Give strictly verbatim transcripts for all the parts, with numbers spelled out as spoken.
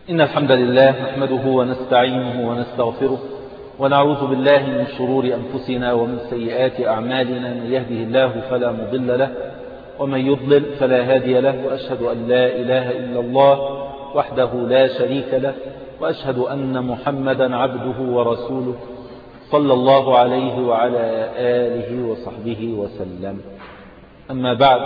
إن الحمد لله نحمده ونستعينه ونستغفره ونعوذ بالله من شرور أنفسنا ومن سيئات أعمالنا. من يهده الله فلا مضل له ومن يضلل فلا هادي له، وأشهد أن لا إله إلا الله وحده لا شريك له، وأشهد أن محمدا عبده ورسوله صلى الله عليه وعلى آله وصحبه وسلم. أما بعد،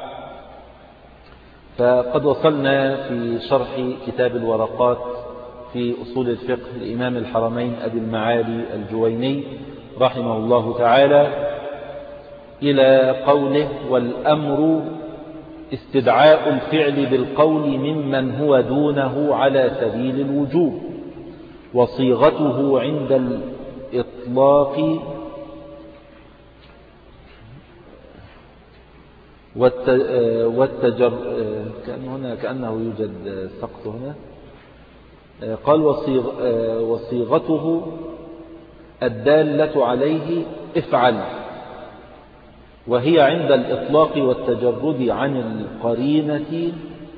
فقد وصلنا في شرح كتاب الورقات في أصول الفقه لإمام الحرمين أبي المعالي الجويني رحمه الله تعالى إلى قوله: والأمر استدعاء الفعل بالقول ممن هو دونه على سبيل الوجوب، وصيغته عند الإطلاق والتجر كأن هنا كأنه يوجد سقط هنا. قال: وصيغ وصيغته الدالة عليه افعل، وهي عند الإطلاق والتجرد عن القرينة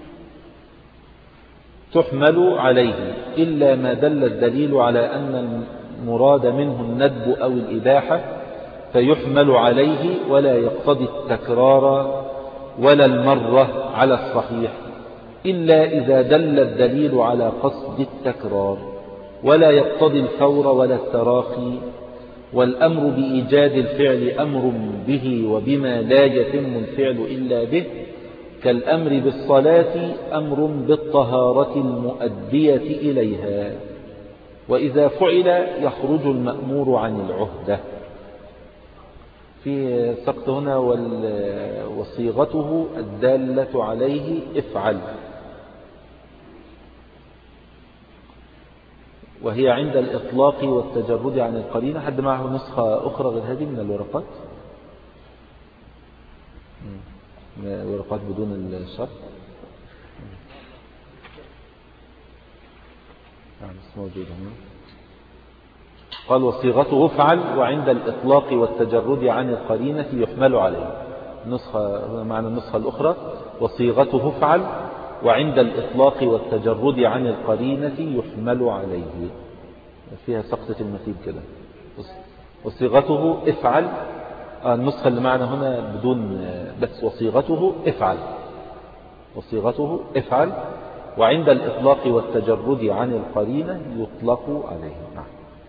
تحمل عليه، إلا ما دل الدليل على أن المراد منه الندب أو الإباحة فيحمل عليه، ولا يقتضي التكرار ولا المرة على الصحيح، إلا إذا دل الدليل على قصد التكرار، ولا يقتضي الفور ولا التراخي. والأمر بإيجاد الفعل أمر به وبما لا يتم الفعل إلا به، كالأمر بالصلاة أمر بالطهارة المؤدية إليها، وإذا فعل يخرج المأمور عن العهدة. في سقط هنا: وصيغته الدالة عليه افعل، وهي عند الإطلاق والتجرد عن القرينة. حد معه نسخة أخرى غير هذه من الورقات؟ ورقات بدون الشرح. يعني موجودة هنا. قال: وصيغته افعل، وعند الإطلاق والتجرد عن القرينة يحمل عليه. نسخة معنى النسخة الأخرى: وصيغته افعل، وعند الإطلاق والتجرد عن القرينة يحمل عليه. فيها سقطة المثيب كده. وصيغته افعل. النسخة اللي معنا هنا بدون بس: وصيغته افعل، وصيغته افعل، وعند الإطلاق والتجرد عن القرينة يطلق عليه. نعم.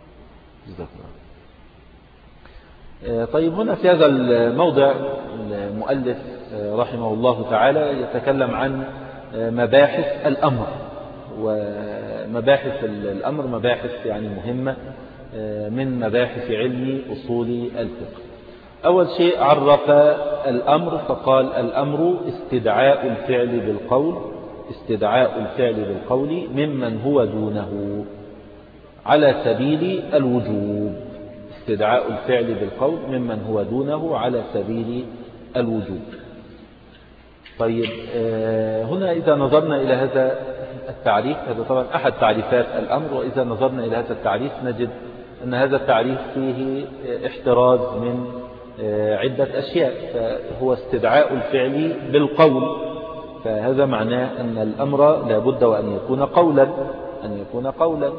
طيب، هنا في هذا الموضع المؤلف رحمه الله تعالى يتكلم عن مباحث الأمر، ومباحث الأمر مباحث يعني مهمة من مباحث علم أصول الفقه. أول شيء عرف الأمر فقال: الأمر استدعاء الفعل بالقول، استدعاء الفعل بالقول ممن هو دونه على سبيل الوجوب. استدعاء الفعل بالقول ممن هو دونه على سبيل الوجوب. طيب، هنا إذا نظرنا إلى هذا التعريف، هذا طبعا أحد تعريفات الأمر، وإذا نظرنا إلى هذا التعريف نجد أن هذا التعريف فيه احتراز من عدة أشياء. فهو استدعاء الفعل بالقول، فهذا معناه أن الأمر لابد وأن يكون قولا، أن يكون قولا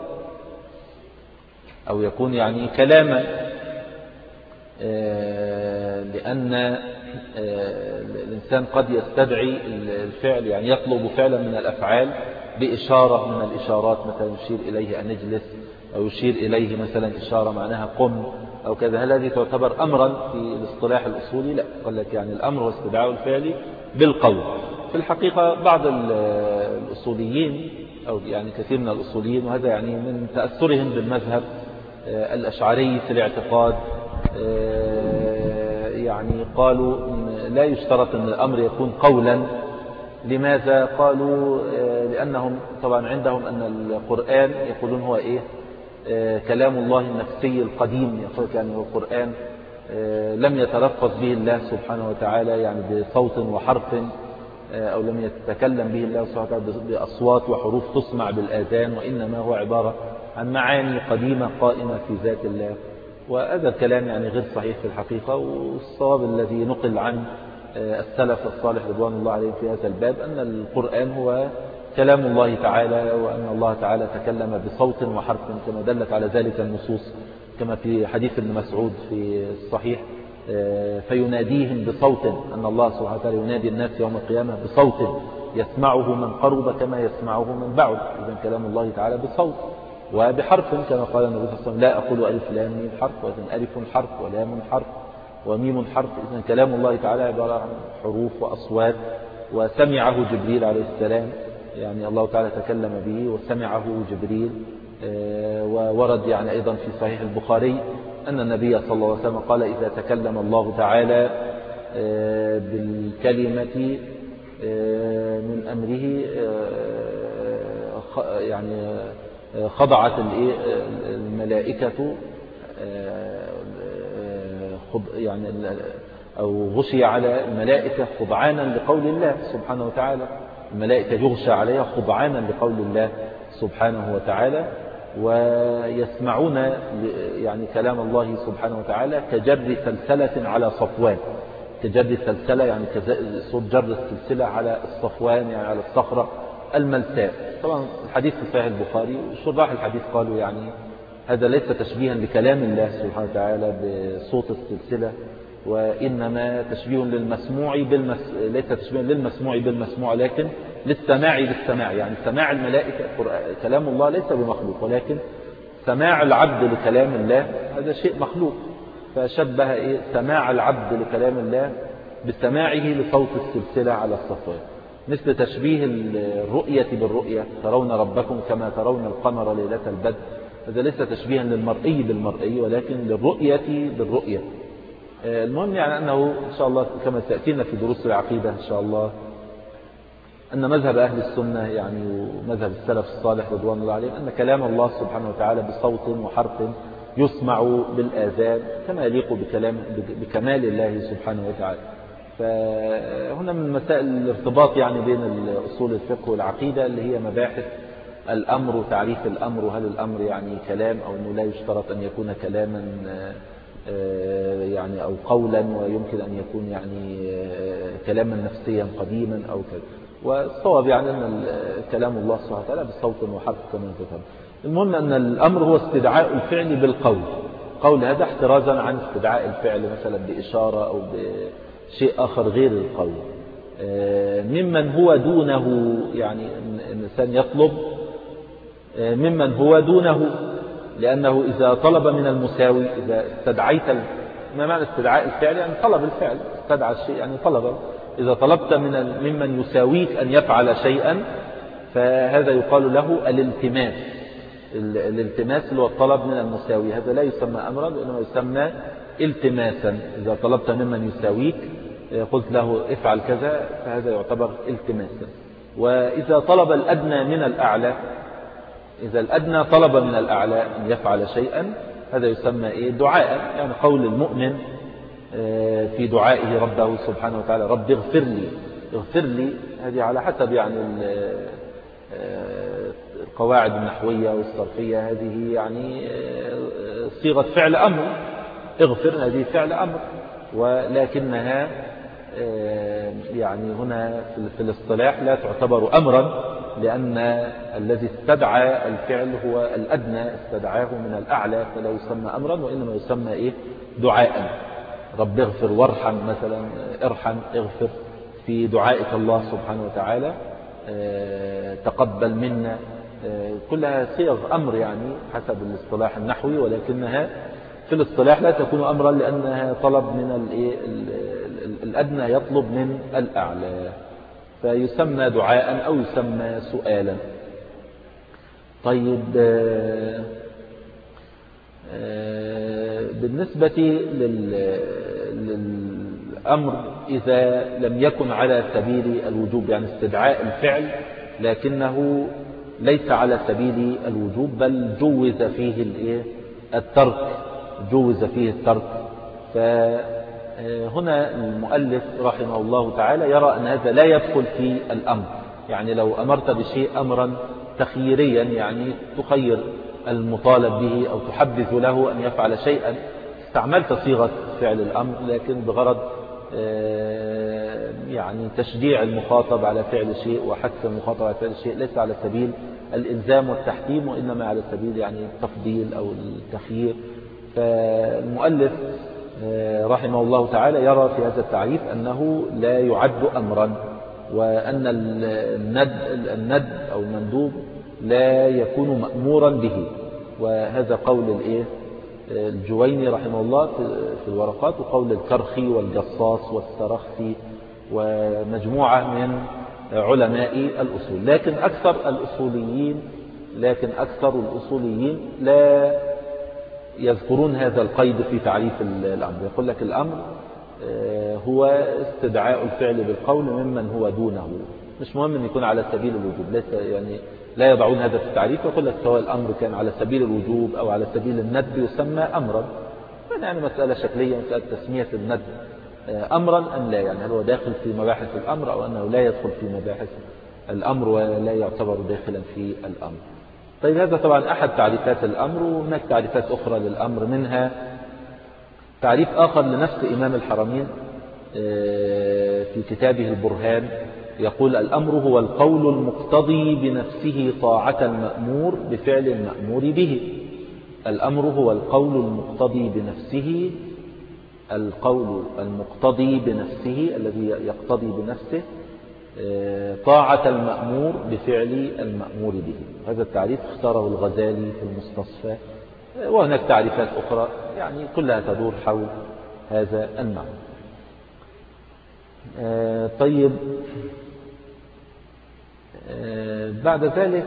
أو يكون يعني كلاما، لأن الإنسان قد يستدعي الفعل، يعني يطلب فعلا من الأفعال بإشارة من الإشارات، مثلا يشير إليه أن اجلس، أو يشير إليه مثلا إشارة معناها قم أو كذا. هل هذه تعتبر أمرا في الاصطلاح الأصولي؟ لا. قال لك يعني الأمر هو استدعاء الفعل بالقول. في الحقيقة بعض الأصوليين، أو يعني كثير من الأصوليين، وهذا يعني من تأثرهم بالمذهب الأشعري في الاعتقاد، يعني قالوا لا يشترط أن الأمر يكون قولا. لماذا؟ قالوا لأنهم طبعا عندهم أن القرآن يقولون هو إيه؟ كلام الله النفسي القديم. يقول يعني القرآن لم يتلفظ به الله سبحانه وتعالى يعني بصوت وحرف، أو لم يتكلم به الله سبحانه وتعالى بأصوات وحروف تسمع بالآذان، وإنما هو عبارة عن معاني قديمة قائمة في ذات الله. وهذا الكلام يعني غير صحيح في الحقيقة. والصواب الذي نقل عن السلف الصالح رضوان الله عليهم في هذا الباب أن القرآن هو كلام الله تعالى، وأن الله تعالى تكلم بصوت وحرف كما دلت على ذلك النصوص، كما في حديث ابن مسعود في الصحيح فيناديهم بصوت، أن الله سبحانه وتعالى ينادي الناس يوم القيامة بصوت يسمعه من قرب كما يسمعه من بعد. إذن كلام الله تعالى بصوت وبحرف كما قال النبي صلى الله عليه وسلم لا أقول ألف لام ميم حرف، وإذن ألف حرف ولام حرف وميم حرف. إذن كلام الله تعالى عبارة عن حروف وأصوات، وسمعه جبريل عليه السلام، يعني الله تعالى تكلم به وسمعه جبريل. وورد يعني أيضا في صحيح البخاري أن النبي صلى الله عليه وسلم قال إذا تكلم الله تعالى بالكلمة من أمره يعني خضعت الملائكة يعني أو غشي على الملائكة خضعانا لقول الله سبحانه وتعالى. الملائكة يغشى عليها خضعانا لقول الله سبحانه وتعالى، ويسمعون يعني كلام الله سبحانه وتعالى كجر سلسلة على صفوان. كجر السلسلة يعني صوت جر السلسلة على الصفوان، يعني على الصخرة الملساء. طبعا الحديث في صحيح البخاري، وشراح الحديث قالوا يعني هذا ليس تشبيها لكلام الله سبحانه وتعالى بصوت السلسلة، وإنما تشبيه للمسموع بالمس... ليس تشبيه للمسموع بالمسموع، لكن للسماع بالسماع. يعني سماع الملائكة كلام الله ليس بمخلوق، ولكن سماع العبد لكلام الله هذا شيء مخلوق. فشبه إيه سماع العبد لكلام الله بسماعه لصوت السلسلة على الصفوان، مثل تشبيه الرؤية بالرؤية، ترون ربكم كما ترون القمر ليلة البدر. هذا ليس تشبيها للمرئي بالمرئي، ولكن للرؤية بالرؤية. المهم يعني أنه إن شاء الله كما تأتينا في دروس العقيدة إن شاء الله أن مذهب أهل السنة يعني ومذهب السلف الصالح رضوان الله عليهم أن كلام الله سبحانه وتعالى بصوت وحرف يسمع بالآذان كما يليق بكلام بكمال الله سبحانه وتعالى. فهنا من مسائل الارتباط يعني بين أصول الفقه والعقيدة اللي هي مباحث الأمر وتعريف الأمر، وهل الأمر يعني كلام أو أنه لا يشترط أن يكون كلاما يعني أو قولا، ويمكن أن يكون يعني كلاما نفسيا قديما أو كذا. والصواب يعني أن كلام الله سبحانه وتعالى بصوت وحرف كما ذكرنا. المهم أن الأمر هو استدعاء الفعل بالقول. قول هذا احترازا عن استدعاء الفعل مثلا بإشارة أو بشيء آخر غير القول. ممن هو دونه، يعني الإنسان يطلب ممن هو دونه، لأنه إذا طلب من المساوي، إذا استدعيت ما معنى استدعاء الفعل؟ يعني طلب الفعل، استدعى الشيء يعني طلب. إذا طلبت من ممن يساويك أن يفعل شيئا فهذا يقال له الالتماس. الالتماس اللي هو الطلب من المساوي، هذا لا يسمى أمرا وإنما يسمى التماسا. إذا طلبت ممن يساويك قلت له افعل كذا فهذا يعتبر التماسا. وإذا طلب الأدنى من الأعلى، إذا الأدنى طلب من الأعلى أن يفعل شيئا هذا يسمى إيه؟ دعاء. يعني قول المؤمن في دعائه ربه سبحانه وتعالى رب اغفر لي، اغفر لي، هذه على حسب يعني القواعد النحوية والصرفية، هذه يعني صيغة فعل أمر. اغفر هذه فعل أمر، ولكنها يعني هنا في الاصطلاح لا تعتبر أمرا، لأن الذي استدعى الفعل هو الأدنى، استدعاه من الأعلى، فلا يسمى أمرا وإنما يسمى إيه؟ دعاء. رب اغفر وارحم مثلا، ارحم، اغفر في دعائك الله سبحانه وتعالى، تقبل منا، كلها صيغ أمر يعني حسب الاصطلاح النحوي، ولكنها في الاصطلاح لا تكون أمرا لأنها طلب من الأدنى يطلب من الأعلى، فيسمى دعاء أو يسمى سؤالا. طيب بالنسبة للأمر إذا لم يكن على سبيل الوجوب، يعني استدعاء الفعل لكنه ليس على سبيل الوجوب بل جوز فيه الترك، جوز فيه الترك. فهنا المؤلف رحمه الله تعالى يرى أن هذا لا يدخل في الأمر. يعني لو أمرت بشيء أمرا تخييريا، يعني تخير المطالب به أو تحبذ له أن يفعل شيئا، استعملت صيغة فعل الأمر لكن بغرض يعني تشجيع المخاطب على فعل شيء وحث المخاطب على فعل شيء ليس على سبيل الإلزام والتحكيم، وإنما على سبيل يعني التفضيل أو التخيير. فالمؤلف رحمه الله تعالى يرى في هذا التعريف أنه لا يعد أمرا، وأن الند, الند أو المندوب لا يكون مأمورا به. وهذا قول الإيه الجويني رحمه الله في الورقات، وقول الكرخي والجصاص والسرخسي ومجموعة من علماء الأصول. لكن أكثر الأصوليين لكن أكثر الأصوليين لا يذكرون هذا القيد في تعريف الأمر. يقول لك الأمر هو استدعاء الفعل بالقول ممن هو دونه، مش مهم أن يكون على سبيل الوجوب، ليس يعني لا يضعون هذا في التعريف. يقول لك سواء الأمر كان على سبيل الوجوب أو على سبيل الندب يسمى أمرا. يعني مسألة شكلية، مسألة تسمية الندب أمرا أم لا، يعني هل هو داخل في مباحث الأمر أو أنه لا يدخل في مباحث الأمر ولا يعتبر داخلا في الأمر. طيب هذا طبعا أحد تعريفات الأمر، وهناك تعريفات أخرى للأمر، منها تعريف آخر لنفس إمام الحرمين في كتابه البرهان، يقول الأمر هو القول المقتضي بنفسه طاعة المأمور بفعل المأمور به. الأمر هو القول المقتضي بنفسه القول المقتضي بنفسه الذي يقتضي بنفسه طاعة المأمور بفعل المأمور به. هذا التعريف اختاره الغزالي في المستصفى، وهناك تعريفات أخرى يعني كلها تدور حول هذا المعنى. طيب بعد ذلك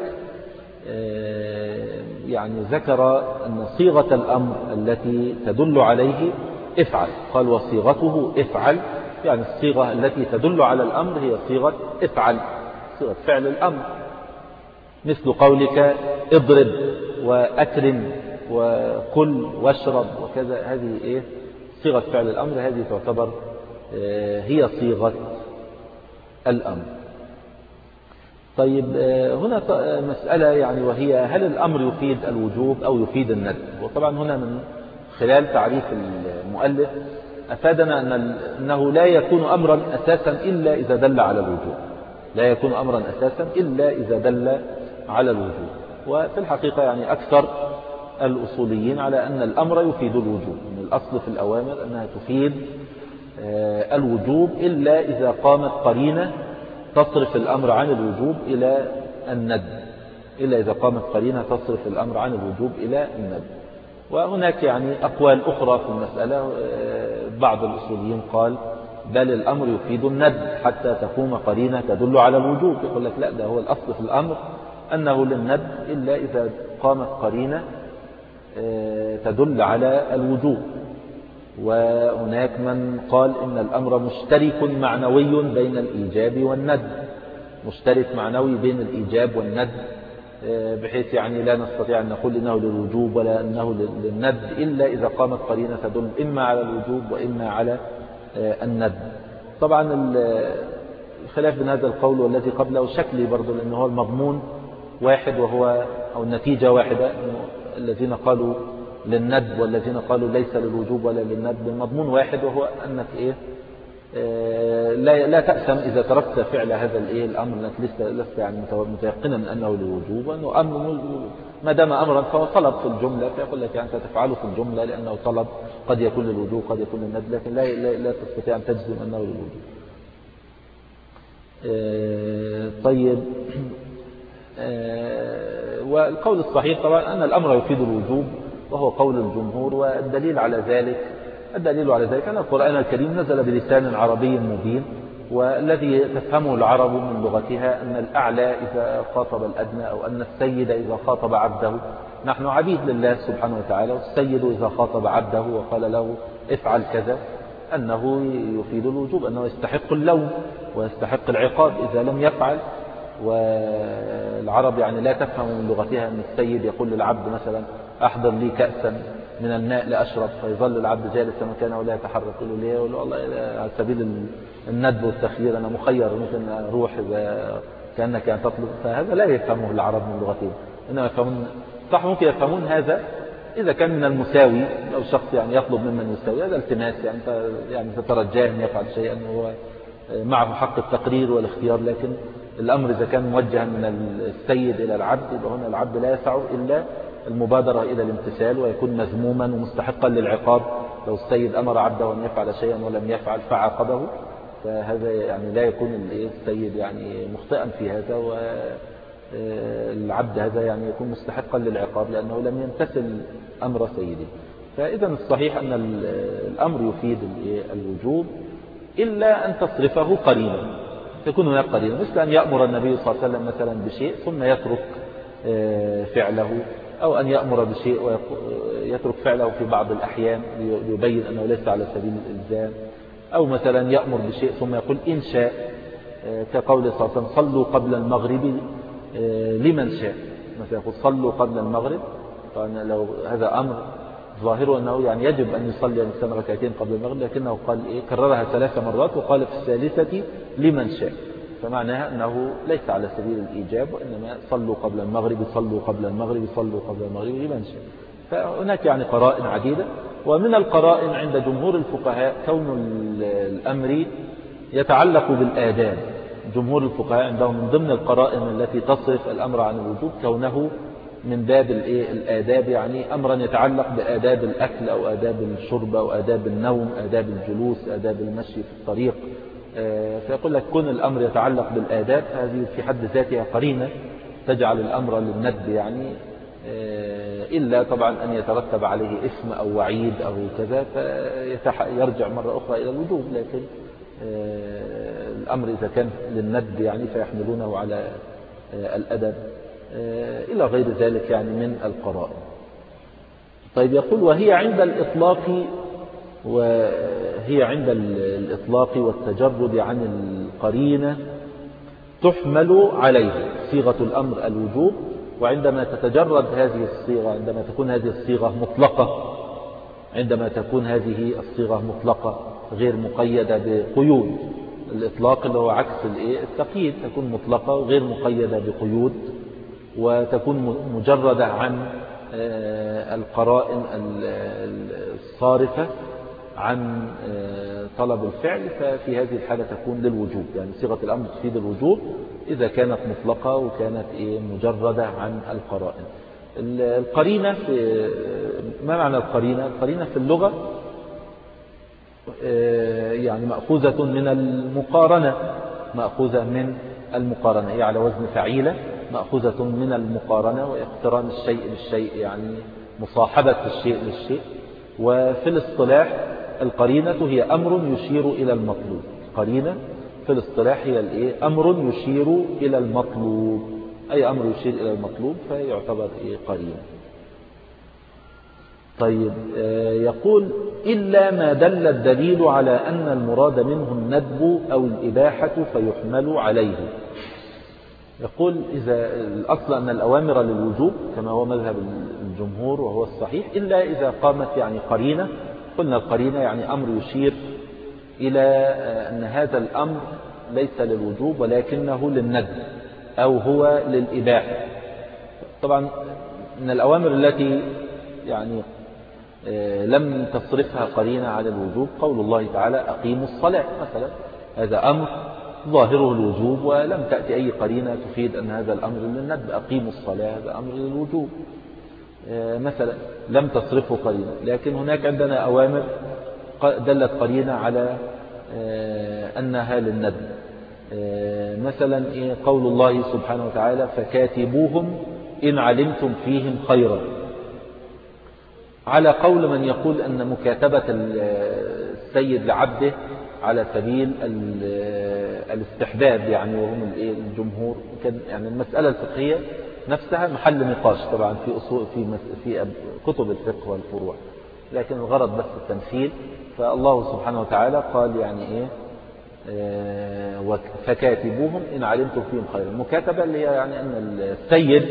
يعني ذكر أن صيغة الأمر التي تدل عليه افعل، قال وصيغته افعل، يعني الصيغة التي تدل على الأمر هي صيغة افعل، صيغة فعل الأمر، مثل قولك اضرب وأكرم وكل واشرب وكذا. هذه إيه صيغة فعل الأمر، هذه تعتبر هي صيغة الأمر. طيب هنا مسألة يعني وهي هل الأمر يفيد الوجوب أو يفيد الندب؟ وطبعا هنا من خلال تعريف المؤلف أفادنا أنه لا يكون أمرا أساسا إلا إذا دل على الوجوب، لا يكون أمرا أساسا إلا إذا دل على الوجوب. وفي الحقيقة يعني أكثر الأصوليين على أن الأمر يفيد الوجوب، من الأصل في الأوامر أنها تفيد الوجوب إلا إذا قامت قرينة تصرف الأمر عن الوجوب إلى الندب، إلا إذا قامت قرينة تصرف الأمر عن الوجوب إلى الندب. وهناك يعني أقوال أخرى في المسألة، بعض الأصوليين قال بل الأمر يفيد الندب حتى تقوم قرينة تدل على الوجوب. يقول لك لا، ده هو الأصل في الأمر أنه للندب إلا إذا قامت قرينة تدل على الوجوب. وهناك من قال إن الأمر مشترك معنوي بين الإيجاب والندب، مشترك معنوي بين الإيجاب والندب، بحيث يعني لا نستطيع أن نقول إنه للوجوب ولا أنه للندب إلا إذا قامت قرينة تدل إما على الوجوب وإما على الندب. طبعا الخلاف بين هذا القول والذي قبله شكلي برضو، لأنه هو المضمون واحد وهو أو النتيجة واحدة، الذين قالوا للندب والذين قالوا ليس للوجوب ولا للندب، المضمون واحد، وهو أنك إيه لا لا تأثم إذا تركت فعل هذا الإيه الأمر، أنك لست لست يعني متيقنا من أنه للوجوب، وأنه أمر ما دام أمرا فهو طلب في الجملة، فيقول لك يعني أنت تفعله في الجملة لأنه طلب، قد يكون للوجوب قد يكون للندب، لكن لا لا, لا تستطيع أن تجزم أنه للوجوب. طيب والقول الصحيح طبعا أن الأمر يفيد الوجوب، وهو قول الجمهور. والدليل على ذلك الدليل على ذلك أن القرآن الكريم نزل بلسان عربي مبين، والذي تفهمه العرب من لغتها أن الأعلى إذا خاطب الأدنى، أو أن السيد إذا خاطب عبده، نحن عبيد لله سبحانه وتعالى، والسيد إذا خاطب عبده وقال له افعل كذا أنه يفيد الوجوب، أنه يستحق اللوم ويستحق العقاب إذا لم يفعل. والعرب يعني لا تفهم من لغتها أن السيد يقول للعبد مثلا أحضر لي كأسا من الماء لأشرب، فيظل العبد جالسا مكانه ولا يتحرك، يقول له ليه؟ يقول له والله على سبيل الندب والتخيير أنا مخير، ممكن أروح إذا كأنك أن تطلب. فهذا لا يفهمه العرب من لغتهم، إنما يفهمون صح، ممكن يفهمون هذا إذا كان من المساوي، لو شخص يعني يطلب ممن يساوي، هذا التماس، يعني يعني تترجاه أن يفعل شيئا وهو معه حق التقرير والاختيار، لكن الأمر إذا كان موجها من السيد إلى العبد يبقى هنا العبد لا يسعه إلا المبادرة إلى الامتثال، ويكون مذموما ومستحقا للعقاب لو السيد أمر عبده أن يفعل شيئا ولم يفعل فعاقبه، فهذا يعني لا يكون السيد يعني مخطئا في هذا، والعبد هذا يعني يكون مستحقا للعقاب لأنه لم يمتثل أمر سيده. فإذا الصحيح أن الأمر يفيد الوجوب إلا أن تصرفه قرينا، تكون هناك قرينة، مثل أن يأمر النبي صلى الله عليه وسلم مثلا بشيء ثم يترك فعله، أو أن يأمر بشيء ويترك فعله في بعض الأحيان ليبين أنه ليس على سبيل الإلزام، أو مثلا يأمر بشيء ثم يقول إن شاء، كقول صلى الله عليه وسلم صلوا قبل المغرب لمن شاء، مثلا يقول صلوا قبل المغرب، لو هذا أمر ظاهره أنه يعني يجب أن يصلي الإنسان ركعتين قبل المغرب، لكنه قال إيه كررها ثلاث مرات وقال في الثالثة لمن شاء، فمعناها أنه ليس على سبيل الإيجاب، وإنما صلوا قبل المغرب صلوا قبل المغرب صلوا قبل المغرب لمن شاء. فهناك يعني قرائن عديدة، ومن القرائن عند جمهور الفقهاء كون الأمر يتعلق بالآداب. جمهور الفقهاء عندهم من ضمن القرائن التي تصرف الأمر عن الوجوب كونه من باب الآداب، يعني أمرا يتعلق بآداب الأكل أو آداب الشرب أو آداب النوم، آداب الجلوس، آداب المشي في الطريق. فيقول لك كون الأمر يتعلق بالآداب هذه في حد ذاتها قرينة تجعل الأمر للندب، يعني إلا طبعا أن يترتب عليه إثم أو وعيد أو كذا فيرجع مرة أخرى إلى الوجوب، لكن الأمر إذا كان للندب يعني فيحملونه على الأدب إلى غير ذلك يعني من القرائن. طيب يقول وهي عند الإطلاق وهي عند الإطلاق والتجرد عن القرينة تحمل عليه صيغة الأمر الوجوب، وعندما تتجرد هذه الصيغة، عندما تكون هذه الصيغة مطلقة، عندما تكون هذه الصيغة مطلقة غير مقيدة بقيود، الإطلاق اللي هو عكس التقييد، تكون مطلقة وغير مقيدة بقيود، وتكون مجردة عن القرائن الصارفة عن طلب الفعل، ففي هذه الحالة تكون للوجوب، يعني صيغة الأمر تفيد الوجوب إذا كانت مطلقة وكانت مجردة عن القرائن. القرينة في ما معنى القرينة؟ القرينة في اللغة يعني مأخوذة من المقارنة، مأخوذة من المقارنة، هي على وزن فعيلة، مأخوذة من المقارنة واقتران الشيء بالشيء، يعني مصاحبة الشيء للشيء. وفي الاصطلاح القرينة هي أمر يشير إلى المطلوب، القرينة في الاصطلاح هي الإيه؟ أمر يشير إلى المطلوب، أي أمر يشير إلى المطلوب فيعتبر إيه؟ قرينة. طيب يقول إلا ما دل الدليل على أن المراد منه الندب أو الإباحة فيحمل عليه. يقول إذا الأصل أن الأوامر للوجوب كما هو مذهب الجمهور وهو الصحيح، إلا إذا قامت يعني قرينة، قلنا القرينة يعني أمر يشير إلى أن هذا الأمر ليس للوجوب ولكنه للندب أو هو للإباحة. طبعا من الأوامر التي يعني لم تصرفها قرينة على الوجوب قول الله تعالى أقيموا الصلاة مثلا، هذا أمر ظاهره الوجوب ولم تأتي أي قرينة تفيد أن هذا الأمر للندب، أقيموا الصلاة هذا أمر للوجوب مثلا، لم تصرفه قرينة. لكن هناك عندنا أوامر دلت قرينة على أنها للندب، مثلا قول الله سبحانه وتعالى فكاتبوهم إن علمتم فيهم خيرا، على قول من يقول أن مكاتبة السيد لعبده على سبيل الاستحباب، يعني وهم الجمهور، كان يعني المسألة الفقهية نفسها محل نقاش طبعا في أصول في في كتب الفقه والفروع، لكن الغرض بس التمثيل. فالله سبحانه وتعالى قال يعني إيه فكاتبوهم إن علمتم فيهم خيرا، المكاتبة اللي هي يعني أن السيد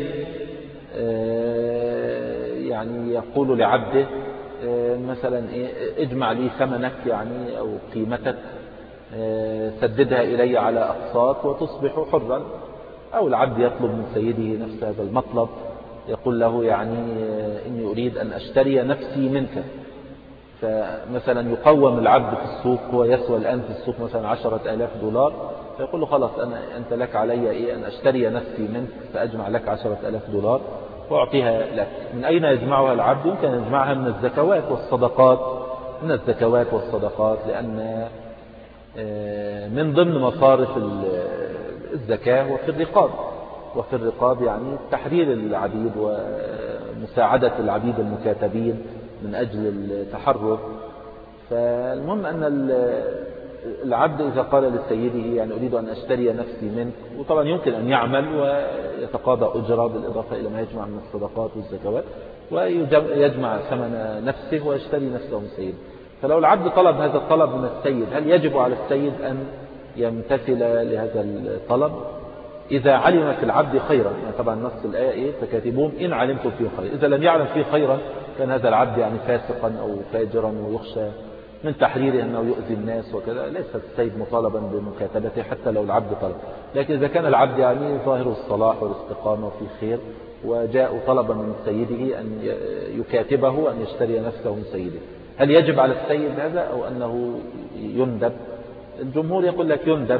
يعني يقول لعبده مثلا إيه اجمع لي ثمنك يعني أو قيمتك سددها إلي على أقساط وتصبح حرا، أو العبد يطلب من سيده نفس هذا المطلب، يقول له يعني إني أريد أن أشتري نفسي منك، فمثلا يقوم العبد في السوق، هو يسوى الآن في السوق مثلا عشرة آلاف دولار، فيقول له خلاص أنا أنت لك علي إيه أن أشتري نفسي منك، فأجمع لك عشرة آلاف دولار وأعطيها لك. من أين يجمعها العبد؟ يمكن أن يجمعها من الزكوات والصدقات، من الزكوات والصدقات، لأن من ضمن مصارف الزكاة وفي الرقاب، وفي الرقاب يعني تحرير العبيد ومساعدة العبيد المكاتبين من أجل التحرر. فالمهم أن العبد إذا قال لسيده يعني أريد أن أشتري نفسي منك، وطبعا يمكن أن يعمل ويتقاضى أجرة بالإضافة إلى ما يجمع من الصدقات والزكوات، ويجمع ثمن نفسه ويشتري نفسه من سيده. فلو العبد طلب هذا الطلب من السيد، هل يجب على السيد أن يمتثل لهذا الطلب؟ إذا علم في العبد خيرا، يعني طبعا نص الآية إيه؟ فكاتبوهم إن علمتم فيه خيرا. إذا لم يعلم فيه خيرا كان هذا العبد يعني فاسقا أو فاجرا ويخشى من تحريره أنه يؤذي الناس وكذا، ليس السيد مطالبا بمكاتبته حتى لو العبد طلب. لكن إذا كان العبد يعني ظاهر الصلاح والاستقامة وفي خير، وجاء طلبا من سيده أن يكاتبه أن يشتري نفسه من سيده، هل يجب على السيد هذا أو أنه يندب؟ الجمهور يقول لك يندب،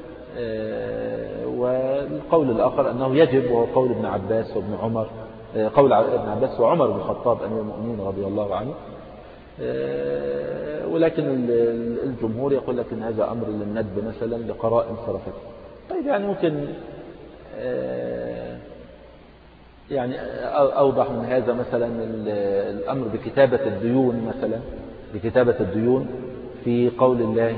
والقول الآخر أنه يجب، وهو قول ابن عباس وابن عمر، قول ابن عباس وعمر بن الخطاب أمير المؤمنين رضي الله عنه. ولكن الجمهور يقول لك أن هذا أمر للندب مثلا لقرائن صرفته. طيب يعني ممكن يعني أوضح من هذا مثلا الأمر بكتابة الديون، مثلا بكتابة الديون في قول الله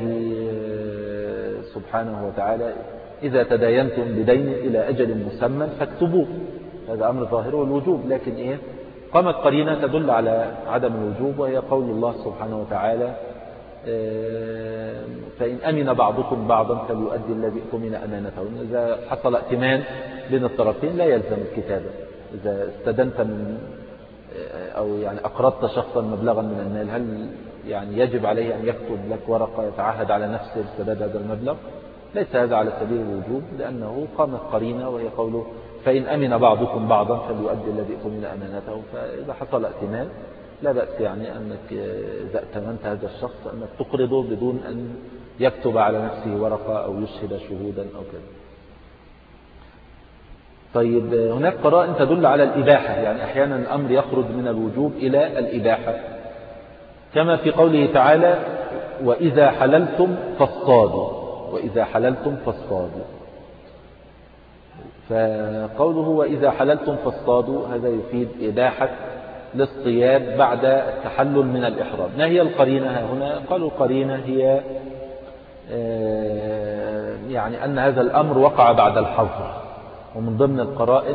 سبحانه وتعالى إذا تداينتم بدين إلى أجل مسمى فاكتبوه. هذا أمر ظاهره الوجوب، لكن إيه؟ قامت قرينة تدل على عدم الوجوب، وهي قول الله سبحانه وتعالى فإن أمن بعضكم بعضا فليؤدي الذي اؤتمن أمانته. إذا حصل ائتمان بين الطرفين لا يلزم الكتابة. إذا استدنت من أو يعني أقرضت شخصا مبلغا من المال، هل يعني يجب عليه أن يكتب لك ورقة يتعهد على نفسه بسداد هذا المبلغ؟ ليس هذا على سبيل الوجوب، لأنه قامت قرينة وهي قوله فإن أمن بعضكم بعضا فليؤدي الذي اؤتمن أمانته. فإذا حصل ائتمان لا بأس يعني أنك إذا ائتمنت هذا الشخص أنك تقرضه بدون أن يكتب على نفسه ورقة أو يشهد شهودا أو كذا. طيب هناك قرائن تدل على الإباحة، يعني أحيانا الأمر يخرج من الوجوب إلى الإباحة، كما في قوله تعالى وإذا حللتم فاصطادوا، وإذا حللتم فاصطادوا. فقوله وإذا حللتم فاصطادوا هذا يفيد إباحة الاصطياد بعد التحلل من الإحرام. ما هي القرينة هنا؟ قالوا القرينة هي يعني أن هذا الأمر وقع بعد الحظر، ومن ضمن القرائن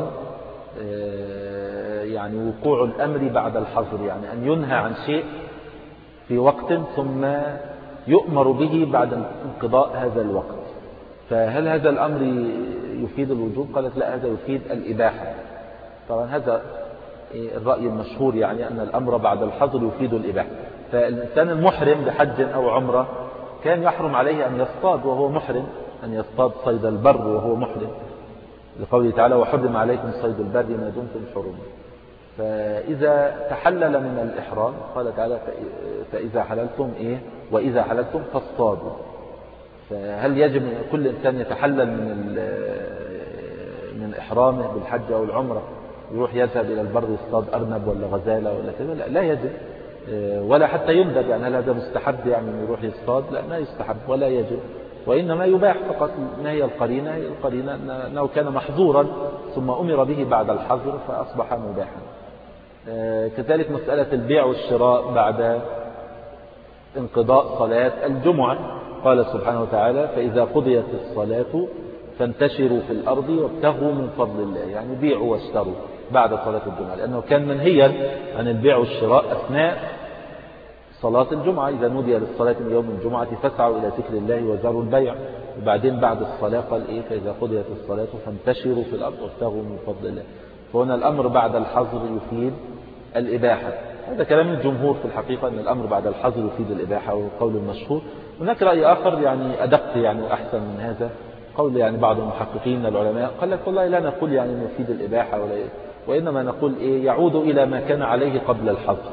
يعني وقوع الأمر بعد الحظر، يعني أن ينهى عن شيء في وقت ثم يؤمر به بعد انقضاء هذا الوقت. فهل هذا الأمر يفيد الوجوب؟ قالت لا، هذا يفيد الإباحة. طبعا هذا الرأي المشهور، يعني أن الأمر بعد الحظر يفيد الإباحة. فالإنسان المحرم بحج أو عمرة كان يحرم عليه أن يصطاد وهو محرم، أن يصطاد صيد البر وهو محرم، لقوله تعالى وحرم عليكم صيد البر ما دمتم حرما. فإذا تحلل من الإحرام قال تعالى فإذا حللتم إيه؟ وإذا حللتم فاصطادوا. فهل يجب كل إنسان يتحلل من من إحرامه بالحج أو العمرة يروح يذهب إلى البر يصطاد أرنب ولا غزالة ولا كذا؟ لا, لا يجب، ولا حتى يندب. يعني هل هذا مستحب يعني يروح يصطاد؟ لا، ما يستحب ولا يجب، وإنما يباح فقط. ما هي القرينة؟ هي القرينة أنه كان محظورا ثم أمر به بعد الحظر فأصبح مباحا. كذلك مسألة البيع والشراء بعد انقضاء صلاة الجمعة، قال سبحانه وتعالى فإذا قضيت الصلاة فانتشروا في الأرض وابتغوا من فضل الله، يعني بيعوا واشتروا بعد صلاة الجمعة، لأنه كان منهيا عن البيع والشراء أثناء صلاة الجمعة. إذا نودي للصلاة من يوم الجمعة فاسعوا إلى ذكر الله وذروا البيع. وبعدين بعد الصلاة قال إيه فإذا قضيت الصلاة فانتشروا في الأرض وابتغوا من فضل الله. فهنا الأمر بعد الحظر يفيد الإباحة. هذا كلام الجمهور في الحقيقة، أن الأمر بعد الحظر يفيد الإباحة، والقول المشهور. هناك رأي آخر يعني أدق يعني وأحسن من هذا، قول يعني بعض المحققين العلماء قال لك والله لا نقول يعني يفيد الإباحة، ولا وإنما نقول إيه يعود إلى ما كان عليه قبل الحظر.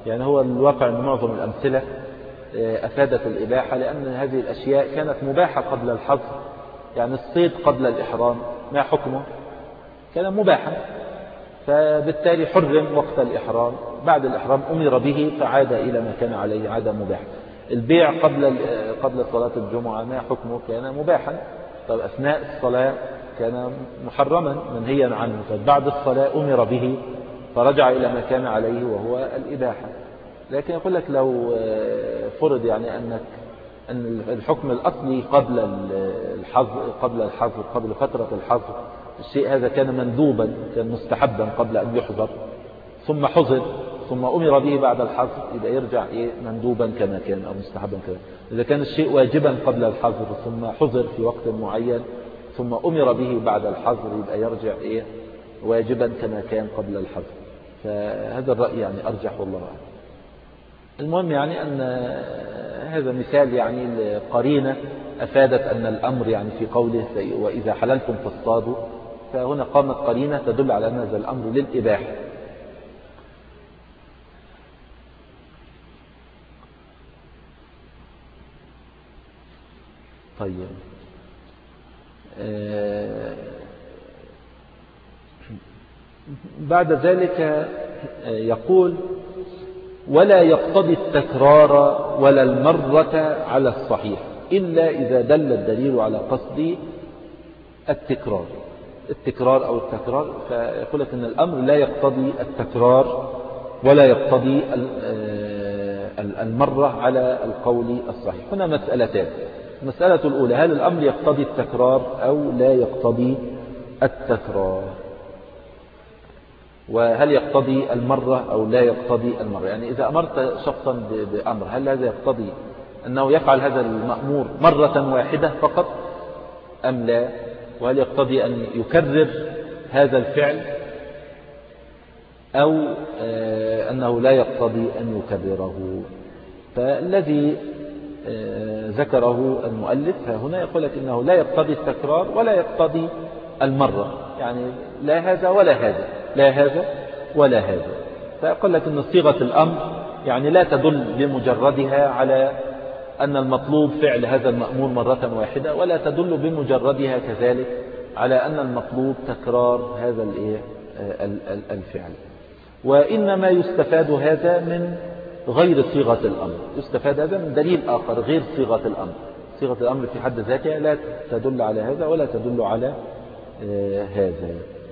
يعني هو الواقع أن معظم الأمثلة أفادت الإباحة، لأن هذه الأشياء كانت مباحة قبل الحظر. يعني الصيد قبل الإحرام ما حكمه؟ كان مباحا، فبالتالي حرم وقت الإحرام، بعد الإحرام أمر به فعاد إلى ما كان عليه، عاد مباحا. البيع قبل قبل صلاة الجمعة ما حكمه؟ كان مباحا. طب أثناء الصلاة كان محرما منهيا عنه، فبعد الصلاة أمر به فرجع إلى ما كان عليه وهو الإباحة. لكن يقول لك لو فرض يعني أنك أن الحكم الأصلي قبل الحظر قبل الحظر قبل فترة الحظر الشيء هذا كان مندوبا، كان مستحبا قبل أن يحظر، ثم حظر ثم أمر به بعد الحظر، يبقى يرجع إيه مندوبا كما كان أو مستحبا كما. إذا كان الشيء واجبا قبل الحظر ثم حظر في وقت معين ثم أمر به بعد الحظر، يبقى يرجع إيه واجبا كما كان قبل الحظر. فهذا الرأي يعني أرجح والله أعلم. المهم يعني أن هذا مثال يعني قرينة أفادت أن الأمر يعني في قوله وإذا حللتم فاصطادوا، فهنا قامت قرينة تدل على أن هذا الأمر للإباحة. طيب بعد ذلك يقول ولا يقتضي التكرار ولا المرة على الصحيح إلا إذا دل الدليل على قصد التكرار. التكرار أو التكرار، فيقول لك أن الأمر لا يقتضي التكرار ولا يقتضي المرة على القول الصحيح. هنا مسألتان. المسألة الأولى، هل الأمر يقتضي التكرار أو لا يقتضي التكرار؟ وهل يقتضي المرة أو لا يقتضي المرة؟ يعني إذا أمرت شخصا بأمر هل هذا يقتضي أنه يفعل هذا المأمور مرة واحدة فقط أم لا؟ وهل يقتضي أن يكرر هذا الفعل أو أنه لا يقتضي أن يكرره؟ فالذي ذكره المؤلف هنا يقول لك إنه لا يقتضي التكرار ولا يقتضي المرة، يعني لا هذا ولا هذا، لا هذا ولا هذا. فيقول لك أن صيغة الأمر يعني لا تدل بمجردها على أن المطلوب فعل هذا المأمور مرة واحدة، ولا تدل بمجردها كذلك على أن المطلوب تكرار هذا الفعل. وإنما يستفاد هذا من غير صيغة الأمر، يستفاد هذا من دليل آخر غير صيغة الأمر. صيغة الأمر في حد ذاتها لا تدل على هذا ولا تدل على هذا.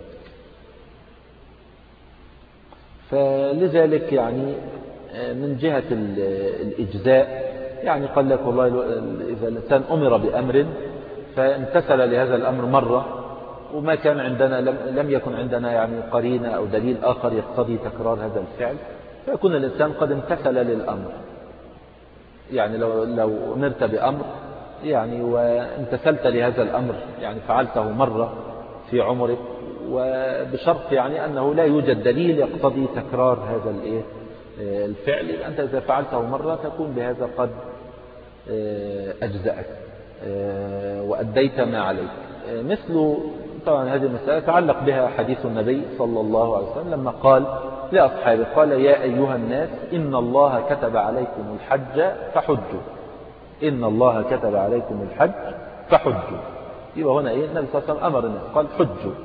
فلذلك يعني من جهة الإجزاء يعني قال لك والله إذا الإنسان أمر بأمر فامتثل لهذا الأمر مرة وما كان عندنا لم يكن عندنا يعني قرينة أو دليل آخر يقتضي تكرار هذا الفعل، فيكون الإنسان قد امتثل للأمر. يعني لو لو أمرت بأمر يعني وامتثلت لهذا الأمر يعني فعلته مرة في عمرك، وبشرط يعني أنه لا يوجد دليل يقتضي تكرار هذا الإيه الفعل، أنت إذا فعلته مرة تكون بهذا قد أجزأك وأديت ما عليك. مثل طبعا هذه المسألة تعلق بها حديث النبي صلى الله عليه وسلم لما قال لأصحابه قال يا أيها الناس إن الله كتب عليكم الحج فحجوا، إن الله كتب عليكم الحج فحجوا. يبقى هنا إيه النبي صلى الله عليه وسلم أمر الناس قال حجوا.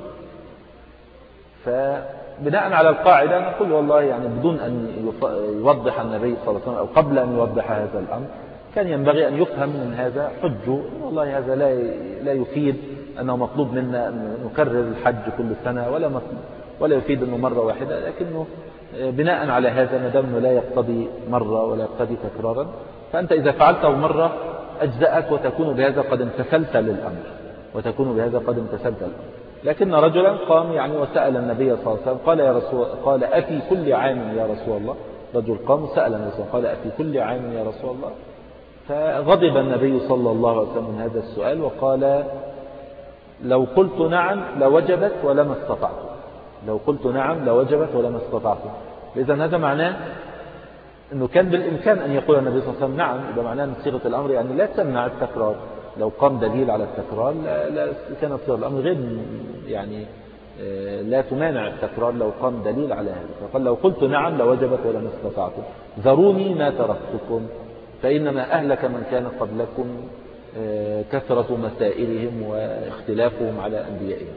فبناء على القاعدة نقول والله يعني بدون أن يوضح النبي صلى الله عليه وسلم أو قبل أن يوضح هذا الأمر كان ينبغي أن يفهم من هذا حجوا، والله هذا لا لا يفيد أنه مطلوب منا أن نكرر الحج كل سنة، ولا ولا يفيد أنه مرة واحدة، لكنه بناء على هذا ما دام لا يقتضي مرة ولا يقتضي تكرارا فأنت إذا فعلته مرة أجزأك وتكون بهذا قد امتثلت للأمر وتكون بهذا قد امتثلت الأمر. لكن رجلا قام يعني وسأل النبي صلى الله عليه وسلم قال يا رسول قال أفي كل عام يا رسول الله، رجل قام وسأل النبي صلى الله عليه وسلم قال أفي كل عام يا رسول الله، فغضب النبي صلى الله عليه وسلم من هذا السؤال وقال لو قلت نعم لوجبت ولما استطعت، لو قلت نعم لوجبت ولما استطعت. إذن هذا معناه أنه كان بالإمكان أن يقول النبي صلى الله عليه وسلم نعم، يبقى معناه أن صيغة الأمر يعني لا تمنع التكرار، لو قام دليل على التكرار لا, لا كانت صيغة الأمر غير يعني لا تمانع التكرار لو قام دليل على هذا. فقال لو قلت نعم لوجبت ولما استطعتم، ذروني ما تركتكم فإنما أهلك من كان قبلكم كثرة مسائلهم واختلافهم على أنبيائهم.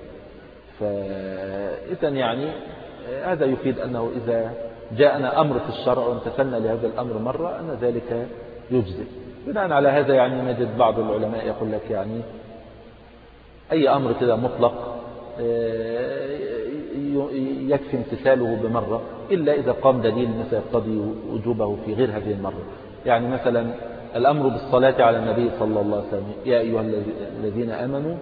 فإذا يعني هذا يفيد أنه إذا جاءنا أمر في الشرع وامتثلنا لهذا الأمر مرة أن ذلك يجزئ. بناء على هذا يعني نجد بعض العلماء يقول لك يعني أي أمر كده مطلق يكفي امتثاله بمرة إلا إذا قام دليل مثلا يقتضي وجوبه في غير هذه المرة. يعني مثلا الأمر بالصلاة على النبي صلى الله عليه وسلم، يا أيها الذين آمنوا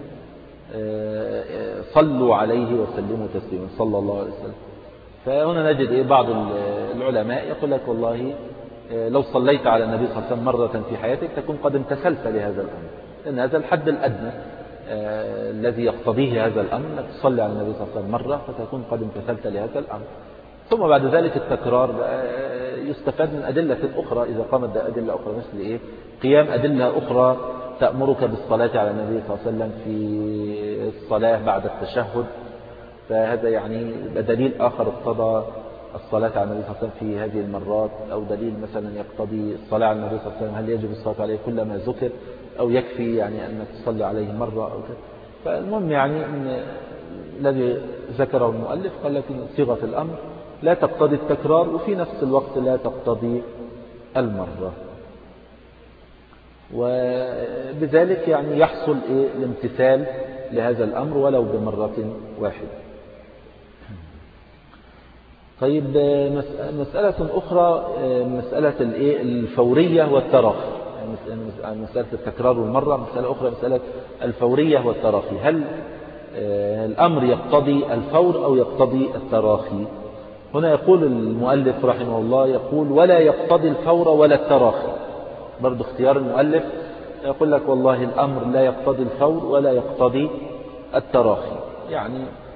صلوا عليه وسلموا تسليما صلى الله عليه وسلم. فهنا نجد إيه بعض العلماء يقول لك والله لو صليت على النبي صلى الله عليه وسلم مرة في حياتك تكون قد امتثلت لهذا الأمر، لأن هذا الحد الأدنى آه الذي يقتضيه هذا الأمر أنك تصلي على النبي صلى الله عليه وسلم مرة فتكون قد امتثلت لهذا الأمر. ثم بعد ذلك التكرار آه يستفاد من أدلة أخرى إذا قامت أدلة أخرى، مثل إيه؟ قيام أدلة أخرى تأمرك بالصلاة على النبي صلى الله عليه وسلم في الصلاة بعد التشهد، فهذا يعني دليل آخر اقتضى الصلاة على النبي صلى الله عليه وسلم في هذه المرات، أو دليل مثلا يقتضي الصلاة على النبي صلى الله عليه وسلم هل يجب الصلاة عليه كلما ذكر أو يكفي يعني أنك تصلي عليه مرة أو كذا. فالمهم يعني أن الذي ذكره المؤلف قال لك صيغة الأمر لا تقتضي التكرار وفي نفس الوقت لا تقتضي المرة، وبذلك يعني يحصل إيه الامتثال لهذا الأمر ولو بمرة واحدة. طيب مسألة أخرى مسألة الفورية والتراخي، مسألة التكرار والمرة، مسألة أخرى مسألة الفورية والتراخي. هل الأمر يقتضي الفور أو يقتضي التراخي؟ هنا يقول المؤلف رحمه الله يقول ولا يقتضي الفور ولا التراخي. برضو اختيار المؤلف يقول لك والله الأمر لا يقتضي الفور ولا يقتضي التراخي، يعني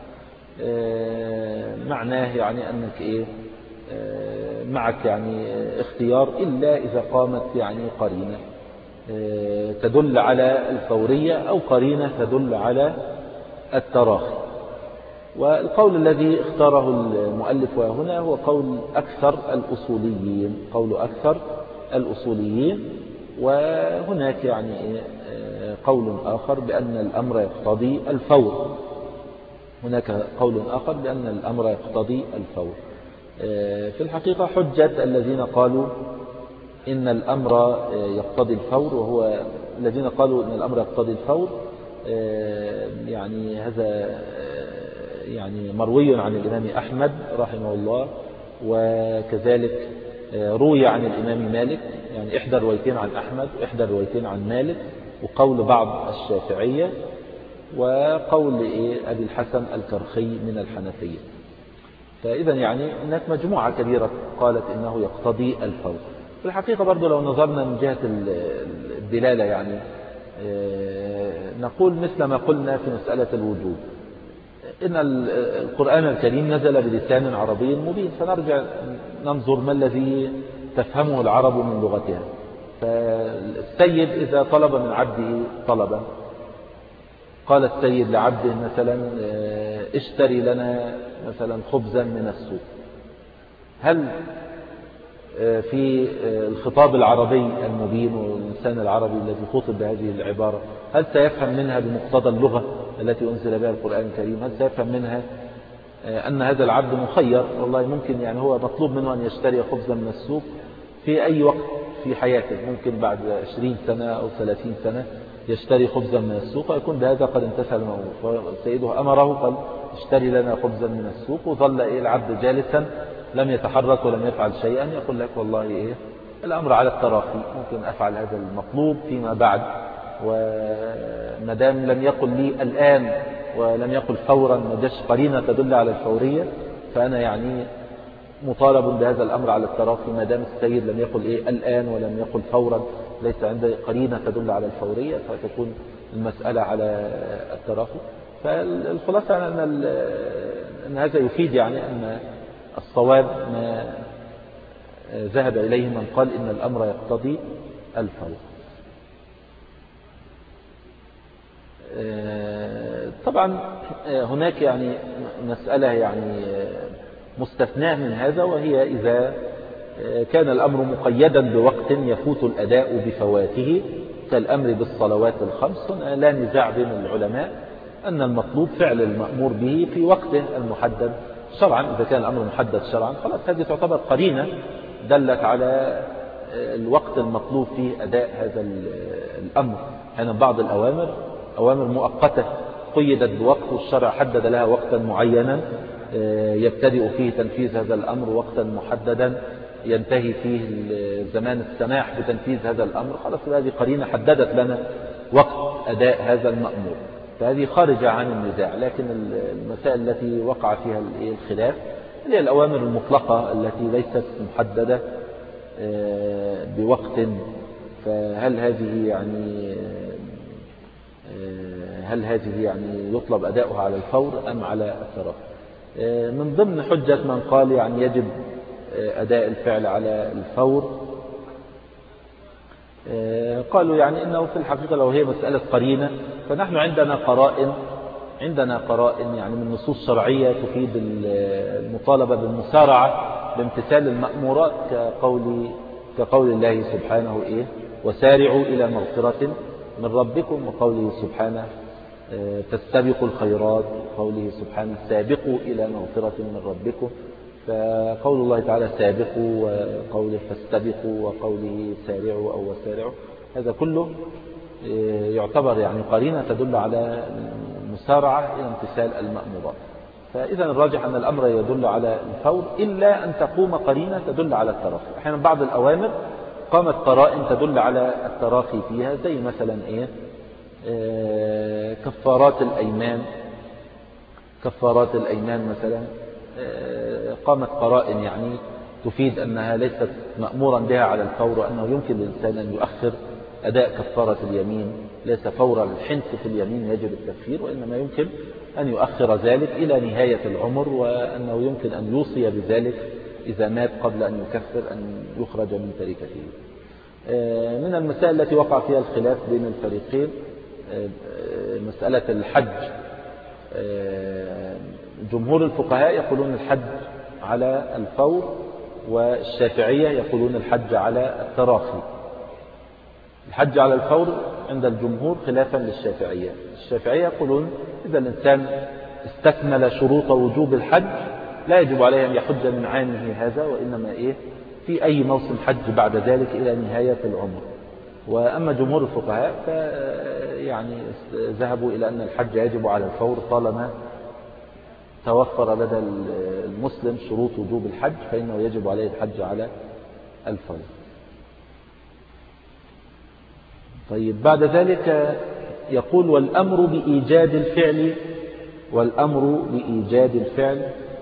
معناه يعني أنك إيه معك يعني اختيار إلا إذا قامت يعني قرينة تدل على الفورية أو قرينة تدل على التراخي. والقول الذي اختاره المؤلف هنا هو قول أكثر الأصوليين، قول أكثر الأصوليين. وهناك يعني قول آخر بأن الأمر يقتضي الفور، هناك قول آخر بأن الأمر يقتضي الفور. في الحقيقة حجة الذين قالوا إن الأمر يقتضي الفور، وهو الذين قالوا إن الأمر يقتضي الفور يعني هذا يعني مروي عن الإمام أحمد رحمه الله، وكذلك روي عن الإمام مالك، يعني إحدى روايتين عن أحمد وإحدى روايتين عن مالك، وقول بعض الشافعية، وقول إيه أبي الحسن الكرخي من الحنفية. فإذا يعني هناك مجموعة كبيرة قالت إنه يقتضي الفور. في الحقيقة برضو لو نظرنا من جهة الدلالة يعني نقول مثل ما قلنا في مسألة الوجوب، إن القرآن الكريم نزل بلسان عربي مبين، فنرجع ننظر ما الذي تفهمه العرب من لغتها. فالسيد إذا طلب من عبده طلبا، قال السيد لعبده مثلا اشتري لنا مثلا خبزا من السوق، هل في الخطاب العربي المبين واللسان العربي الذي خطب بهذه العبارة هل سيفهم منها بمقتضى اللغة التي أنزل بها القرآن الكريم؟ هل سيفهم منها أن هذا العبد مخير؟ والله ممكن يعني هو مطلوب منه أن يشتري خبزا من السوق في أي وقت في حياته، ممكن بعد عشرين سنة أو ثلاثين سنة يشتري خبزا من السوق ويكون بهذا قد امتثل المأمور. فسيده أمره قال اشتري لنا خبزا من السوق، وظل إيه العبد جالسا لم يتحرك ولم يفعل شيئا، يقول لك والله إيه الأمر على التراخي، ممكن أفعل هذا المطلوب فيما بعد، ومدام لم يقل لي الآن ولم يقل فورا، ما جاش قرينة تدل على الفورية، فأنا يعني مطالب بهذا الأمر على التراخي ما دام السيد لم يقل إيه الآن ولم يقل فورا، ليس عندي قرينة تدل على الفورية، فتكون المسألة على التراخي. فالخلاصة أن أن هذا يفيد يعني أن الصواب ما ذهب إليه من قال إن الأمر يقتضي الفور. طبعا هناك يعني مسألة يعني مستثناة من هذا، وهي إذا كان الأمر مقيدا بوقت يفوت الأداء بفواته كالأمر بالصلوات الخمس. لا نزاع بين العلماء أن المطلوب فعل المأمور به في وقته المحدد شرعا. إذا كان الأمر محدد شرعا خلاص هذه تعتبر قرينة دلت على الوقت المطلوب فيه أداء هذا الأمر. يعني بعض الأوامر أوامر مؤقتة قيدت بوقت، والشرع حدد لها وقتا معينا يبتدئ فيه تنفيذ هذا الأمر، وقتا محددا ينتهي فيه زمان السماح بتنفيذ هذا الأمر. خلاص هذه قرينة حددت لنا وقت أداء هذا المأمور، فهذه خارجة عن النزاع. لكن المسائل التي وقع فيها الخلاف هي الأوامر المطلقة التي ليست محددة بوقت، فهل هذه يعني هل هذه يعني يطلب أداؤها على الفور أم على التراخي؟ من ضمن حجة من قال يعني يجب أداء الفعل على الفور قالوا يعني إنه في الحقيقة لو هي مسألة قرينة فنحن عندنا قرائن عندنا قرائن يعني من نصوص شرعية تفيد المطالبة بالمسارعة بامتثال المأمورات، كقول كقول الله سبحانه إيه وسارعوا إلى مغفرة من ربكم، وقوله سبحانه فاستبقوا الخيرات، وقوله سبحانه سابقوا إلى مغفرة من ربكم. فقول الله تعالى سابقوا، وقوله فاستبقوا، وقوله سارعوا أو وسارعوا، هذا كله يعتبر يعني قرينة تدل على المسارعة إلى امتثال المأمورات. فإذا الراجح أن الأمر يدل على الفور إلا أن تقوم قرينة تدل على التراخي. أحيانا بعض الأوامر قامت قرائن تدل على التراخي فيها، زي مثلا إيه آه كفارات الأيمان كفارات الأيمان مثلا آه قامت قرائن يعني تفيد أنها ليست مأمورا بها على الفور، وأنه يمكن للإنسان أن يؤخر أداء كفارة اليمين، ليس فور الحنث في اليمين يجب التكفير، وإنما يمكن أن يؤخر ذلك إلى نهاية العمر، وأنه يمكن أن يوصي بذلك إذا مات قبل أن يكفر أن يخرج من تركته. من المسائل التي وقع فيها الخلاف بين الفريقين مسألة الحج. جمهور الفقهاء يقولون الحج على الفور، والشافعية يقولون الحج على التراخي. الحج على الفور عند الجمهور خلافا للشافعية. الشافعية يقولون إذا الإنسان استكمل شروط وجوب الحج لا يجب عليه أن يحج من عامه هذا، وإنما إيه في أي موسم حج بعد ذلك إلى نهاية العمر. وأما جمهور الفقهاء يعني ذهبوا إلى أن الحج يجب على الفور طالما توفر لدى المسلم شروط وجوب الحج، فإنه يجب عليه الحج على الفور. طيب بعد ذلك يقول والأمر بإيجاد الفعل والأمر بإيجاد الفعل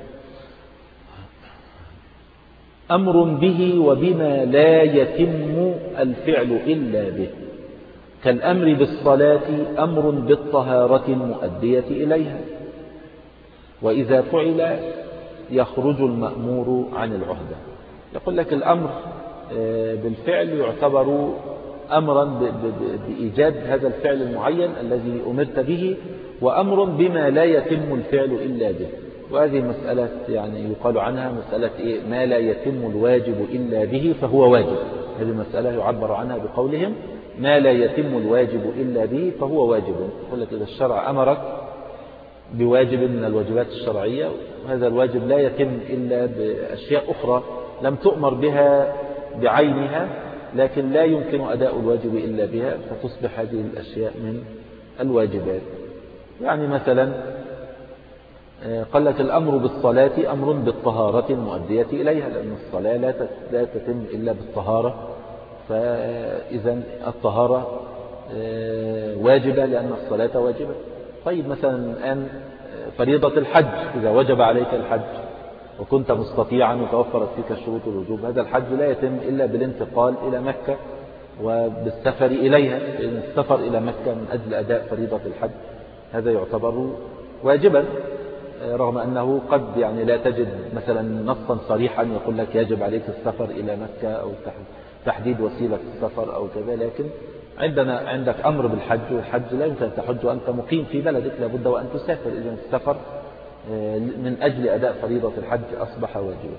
أمر به وبما لا يتم الفعل إلا به، كالأمر بالصلاة أمر بالطهارة المؤدية إليها، وإذا فعل يخرج المأمور عن العهدة. يقول لك الأمر بالفعل يعتبر أمرا بإيجاد هذا الفعل المعين الذي أمرت به، وأمر بما لا يتم الفعل إلا به. وهذه مسألة يعني يقال عنها مسألة إيه؟ ما لا يتم الواجب إلا به فهو واجب. هذه مسألة يعبر عنها بقولهم ما لا يتم الواجب إلا به فهو واجب. يقول لك إذا الشرع أمرك بواجب من الواجبات الشرعية، وهذا الواجب لا يتم إلا بأشياء أخرى لم تؤمر بها بعينها، لكن لا يمكن أداء الواجب إلا بها، فتصبح هذه الأشياء من الواجبات. يعني مثلا قال لك الأمر بالصلاة أمر بالطهارة المؤدية إليها، لأن الصلاة لا تتم إلا بالطهارة، فإذا الطهارة واجبة لأن الصلاة واجبة. طيب مثلا الآن فريضة الحج، إذا وجب عليك الحج وكنت مستطيعا وتوفرت فيك شروط الوجوب، هذا الحج لا يتم إلا بالانتقال إلى مكة وبالسفر إليها، لأن السفر إلى مكة من أجل أداء فريضة الحج هذا يعتبر واجبا، رغم أنه قد يعني لا تجد مثلا نصا صريحا يقول لك يجب عليك السفر إلى مكة أو تحديد وسيلة السفر أو كذا، لكن عندنا عندك أمر بالحج، والحج لا يمكن أن تحج وأنت مقيم في بلدك، لابد وأن تسافر. إذن السفر من أجل أداء فريضة الحج أصبح واجبا.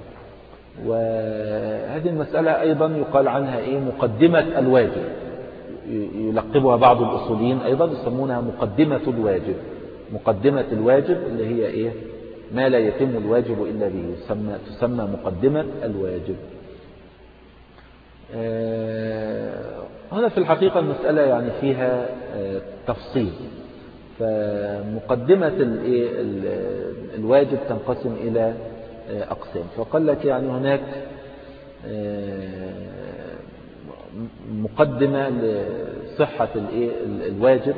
وهذه المسألة أيضا يقال عنها إيه مقدمة الواجب، يلقبها بعض الأصوليين أيضا يسمونها مقدمة الواجب. مقدمة الواجب اللي هي إيه ما لا يتم الواجب إلا به تسمى, تسمى مقدمة الواجب. هنا في الحقيقة المسألة يعني فيها تفصيل. فمقدمة الواجب تنقسم إلى أقسام. فقال لك يعني هناك مقدمة لصحة الواجب،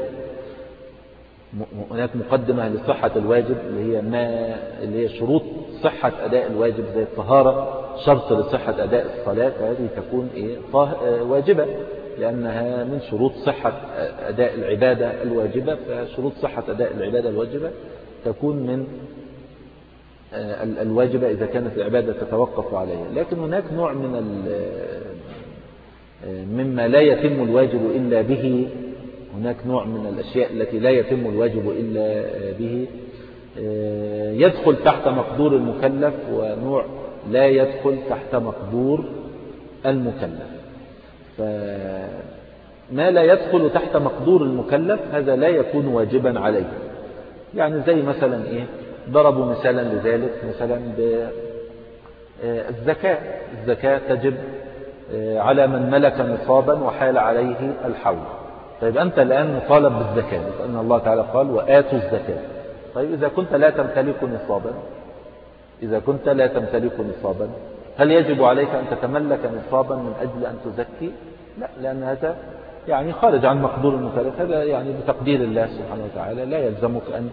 هناك مقدمة لصحة الواجب اللي هي ما اللي هي شروط صحة أداء الواجب زي الطهارة شرط لصحة أداء الصلاة، فهذه تكون إيه واجبة لأنها من شروط صحة أداء العبادة الواجبة. فشروط صحة أداء العبادة الواجبة تكون من الواجبة إذا كانت العبادة تتوقف عليها. لكن هناك نوع من مما لا يتم الواجب إلا به، هناك نوع من الأشياء التي لا يتم الواجب إلا به يدخل تحت مقدور المكلف، ونوع لا يدخل تحت مقدور المكلف. فما لا يدخل تحت مقدور المكلف هذا لا يكون واجبا عليه. يعني زي مثلا إيه ضربوا مثالا لذلك مثلا بالزكاة. الزكاة تجب على من ملك نصابا وحال عليه الحول. طيب أنت الآن مطالب بالزكاة لأن الله تعالى قال وآتوا الزكاة. طيب إذا كنت لا تمتلك نصابا إذا كنت لا تمتلك نصابا هل يجب عليك أن تتملك نصابا من أجل أن تزكي؟ لا، لأن هذا يعني خارج عن مقدور المكلف. هذا يعني بتقدير الله سبحانه وتعالى لا يلزمك أن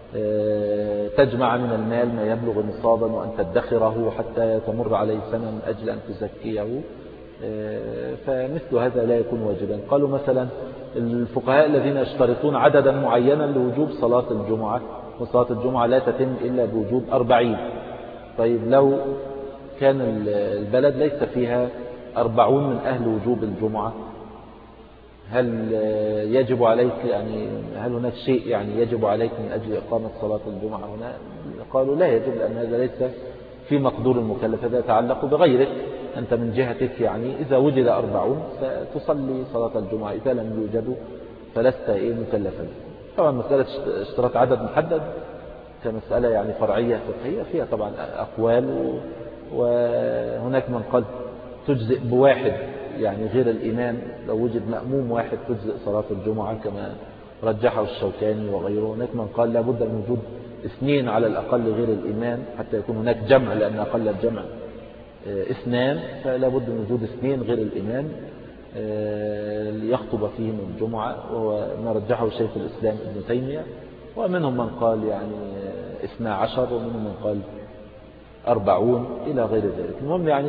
تجمع من المال ما يبلغ نصابا وأن تدخره حتى تمر عليه سنة من أجل أن تزكيه. فمثل هذا لا يكون واجبا. قالوا مثلا الفقهاء الذين يشترطون عددا معينا لوجوب صلاة الجمعة، وصلاة الجمعة لا تتم إلا بوجود أربعين. طيب لو كان البلد ليس فيها أربعون من أهل وجوب الجمعة هل يجب عليك يعني هل هناك شيء يعني يجب عليك من أجل إقامة صلاة الجمعة هنا؟ قالوا لا يجب، لأن هذا ليس في مقدور المكلف، هذا يتعلق بغيرك. أنت من جهتك يعني إذا وجد أربعون ستصلي صلاة الجمعة، إذا لم يوجدوا فلست إيه مكلفا. طبعا مسألة اشتراط عدد محدد كمسألة يعني فرعية فقهية فيها طبعا أقوال، وهناك من قال تجزئ بواحد يعني غير الإمام، لو وجد مأموم واحد تجزئ صلاة الجمعة كما رجحه الشوكاني وغيره. هناك من قال لابد من وجود اثنين على الأقل غير الإمام حتى يكون هناك جمع، لأن أقل الجمع اثنان، فلا بد من وجود اثنين غير الإمام ليخطب فيهم الجمعة، وهو ما رجحه شيخ الإسلام ابن تيمية. ومنهم من قال يعني اثنا عشر، ومنهم من قال أربعون إلى غير ذلك. المهم يعني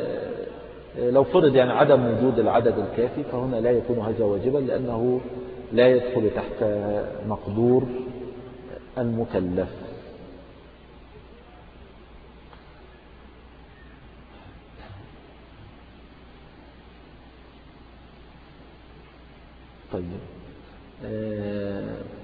لو فرض يعني عدم وجود العدد الكافي فهنا لا يكون هذا واجبا، لأنه لا يدخل تحت مقدور المكلف. طيب آه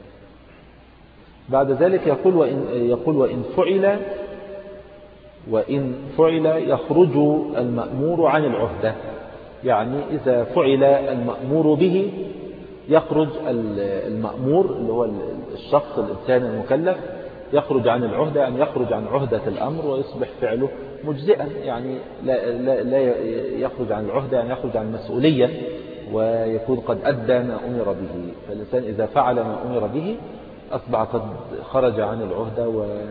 بعد ذلك يقول وإن, يقول وإن فعل وإن فعل يخرج المأمور عن العهدة. يعني إذا فعل المأمور به يخرج المأمور اللي هو الشخص الإنسان المكلف يخرج عن العهدة، يعني يخرج عن عهدة الأمر ويصبح فعله مجزئا. يعني لا, لا, لا يخرج عن العهدة، يعني يخرج عن المسؤولية ويكون قد أدى ما أمر به. فالإنسان إذا فعل ما أمر به أصبح قد خرج عن العهدة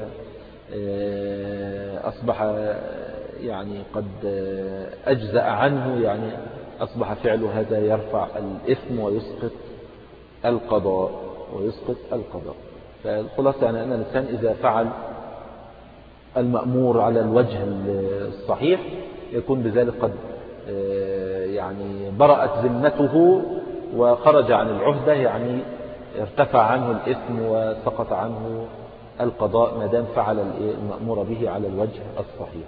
وأصبح يعني قد أجزأ عنه، يعني أصبح فعله هذا يرفع الإثم ويسقط القضاء ويسقط القضاء. فالخلاصة يعني أن الإنسان إذا فعل المأمور على الوجه الصحيح يكون بذلك قد يعني برأت ذمته وخرج عن العهدة، يعني ارتفع عنه الإثم وسقط عنه القضاء ما دام فعل المأمور به على الوجه الصحيح.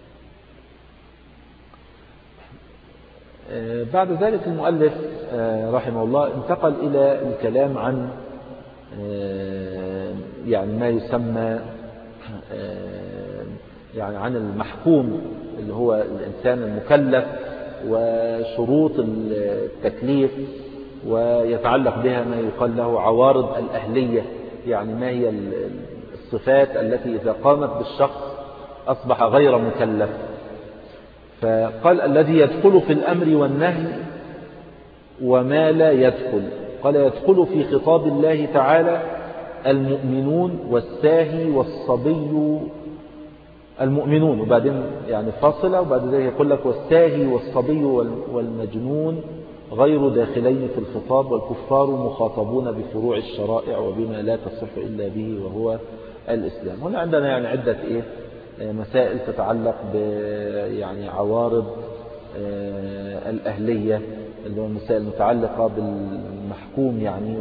بعد ذلك المؤلف رحمه الله انتقل إلى الكلام عن يعني ما يسمى يعني عن المحكوم اللي هو الإنسان المكلف وشروط التكليف، ويتعلق بها ما يقال له عوارض الأهلية، يعني ما هي الصفات التي إذا قامت بالشخص أصبح غير مكلف. فقال الذي يدخل في الأمر والنهي وما لا يدخل، قال يدخل في خطاب الله تعالى المؤمنون والساهي والصبي. المؤمنون وبعدين يعني فاصلة، وبعد ذلك يقول لك والساهي والصبي والمجنون غير داخلين في الخطاب، والكفار مخاطبون بفروع الشرائع وبما لا تصح إلا به وهو الإسلام. هنا عندنا يعني عدة إيه مسائل تتعلق ب يعني عوارض الأهلية، اللي هو المسائل المتعلقة بالمحكوم يعني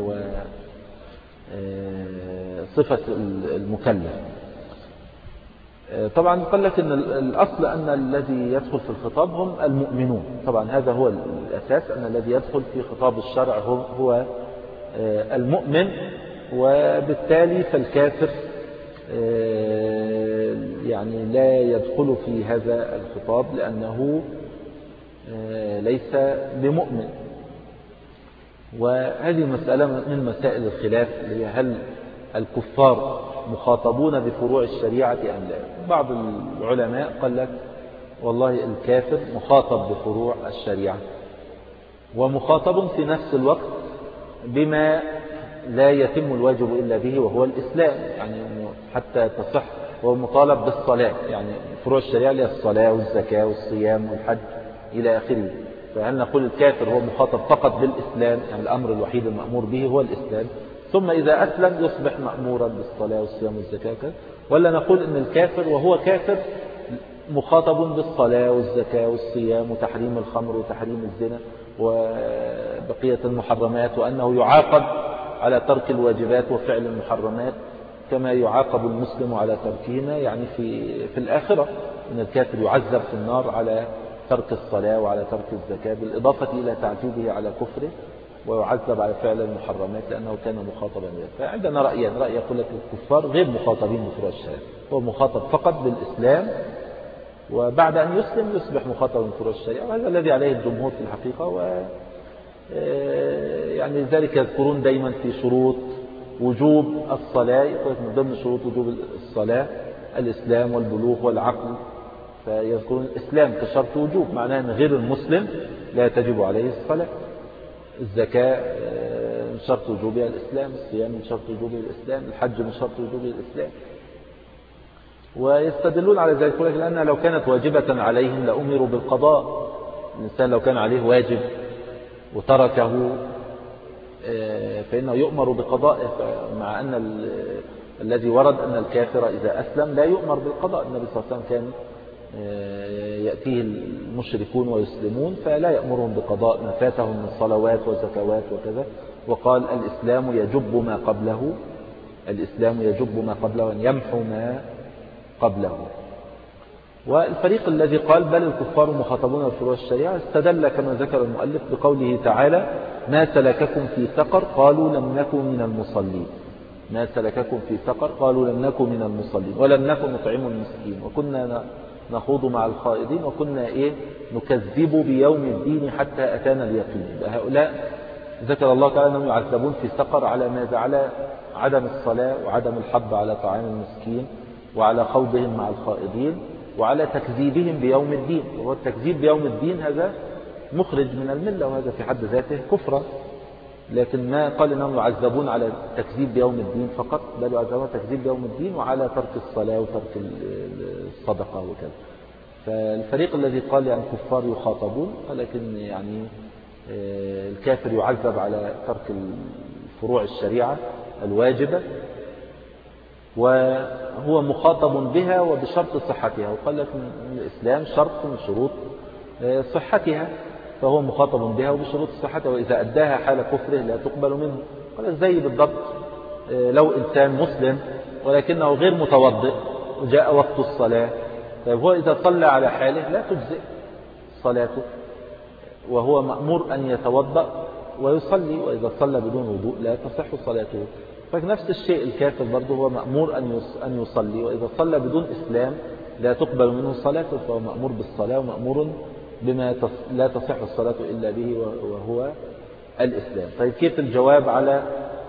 وصفة المكلف. طبعا قال لك ان الأصل أن الذي يدخل في الخطاب هم المؤمنون، طبعا هذا هو الأساس، أن الذي يدخل في خطاب الشرع هو المؤمن، وبالتالي فالكافر يعني لا يدخل في هذا الخطاب لأنه ليس بمؤمن. وهذه مسألة من مسائل الخلاف، اللي هي هل الكفار مخاطبون بفروع الشريعة أم لا؟ بعض العلماء قال لك والله الكافر مخاطب بفروع الشريعة، ومخاطب في نفس الوقت بما لا يتم الواجب إلا به وهو الإسلام، يعني حتى تصح هو مطالب بالصلاة، يعني فروع الشريعة هي الصلاة والزكاة والصيام والحج إلى آخره. فهل نقول الكافر هو مخاطب فقط بالإسلام، يعني الأمر الوحيد المأمور به هو الإسلام، ثم إذا أسلم يصبح مأمورا بالصلاة والصيام والزكاة، ولا نقول إن الكافر وهو كافر مخاطب بالصلاة والزكاة والصيام وتحريم الخمر وتحريم الزنا وبقية المحرمات، وأنه يعاقب على ترك الواجبات وفعل المحرمات كما يعاقب المسلم على تركهما، يعني في في الآخرة إن الكافر يعذب في النار على ترك الصلاة وعلى ترك الزكاة، بالإضافة إلى تعذيبه على كفره، ويعذب على فعل المحرمات لأنه كان مخاطبا به. فعندنا رأيين، رأي يقول لك الكفار غير مخاطبين بفروع الشريعة، هو مخاطب فقط بالإسلام، وبعد أن يسلم يصبح مخاطبا بفروع الشريعة، وهذا الذي عليه الجمهور في الحقيقة. و يعني لذلك يذكرون دايما في شروط وجوب الصلاة، يقول من ضمن شروط وجوب الصلاة الإسلام والبلوغ والعقل، فيذكرون الإسلام كشرط وجوب، معناه أن غير المسلم لا تجب عليه الصلاة. الزكاة من شرط وجوبها الإسلام، الصيام من شرط وجوبه الإسلام، الحج من شرط وجوبه الإسلام. ويستدلون على ذلك لأنها لو كانت واجبة عليهم لأمروا بالقضاء. الإنسان لو كان عليه واجب وتركه فإنه يؤمر بقضائه، مع أن الذي ورد أن الكافر إذا أسلم لا يؤمر بالقضاء. النبي صلى الله عليه وسلم كان يأتيه المشركون ويسلمون فلا يأمرهم بقضاء ما فاتهم من صلوات وزكوات وكذا، وقال الإسلام يجب ما قبله، الإسلام يجب ما قبله أن يمحو ما قبله. والفريق الذي قال بل الكفار مخاطبون بفروع الشريعة استدل كما ذكر المؤلف بقوله تعالى ما سلككم في سقر قالوا لم نكن من المصلين. ما سلككم في سقر قالوا لم نكن من المصلين ولم نكن نطعم المسكين وكنا نخوض مع الخائضين وكنا إيه نكذب بيوم الدين حتى أتانا اليقين. هؤلاء ذكر الله تعالى أنهم يعذبون في سقر على ماذا؟ على عدم الصلاة وعدم الحض على طعام المسكين وعلى خوضهم مع الخائضين وعلى تكذيبهم بيوم الدين. وهو التكذيب بيوم الدين هذا مخرج من الملة، وهذا في حد ذاته كفرة، لكن ما قال أنهم يعذبون على تكذيب بيوم الدين فقط، بل يعذبون تكذيب بيوم الدين وعلى ترك الصلاة وترك الصدقة وكذا. فالفريق الذي قال يعني الكفار يخاطبون، ولكن يعني الكافر يعذب على ترك فروع الشريعة الواجبة وهو مخاطب بها وبشرط صحتها، وقال لك الإسلام شرط من شروط صحتها، فهو مخاطب بها وبشروط صحتها، وإذا أداها حال كفره لا تقبل منه. قال زي بالضبط لو إنسان مسلم ولكنه غير متوضئ وجاء وقت الصلاة، طيب هو إذا صلى على حاله لا تجزئ صلاته، وهو مأمور أن يتوضأ ويصلي، وإذا صلى بدون وضوء لا تصح صلاته. فنفس الشيء الكافر برضه هو مأمور أن يصلي، وإذا صلى بدون إسلام لا تقبل منه الصلاة، فهو مأمور بالصلاة ومأمور بما لا تصح الصلاة إلا به وهو الإسلام. طيب كيف الجواب على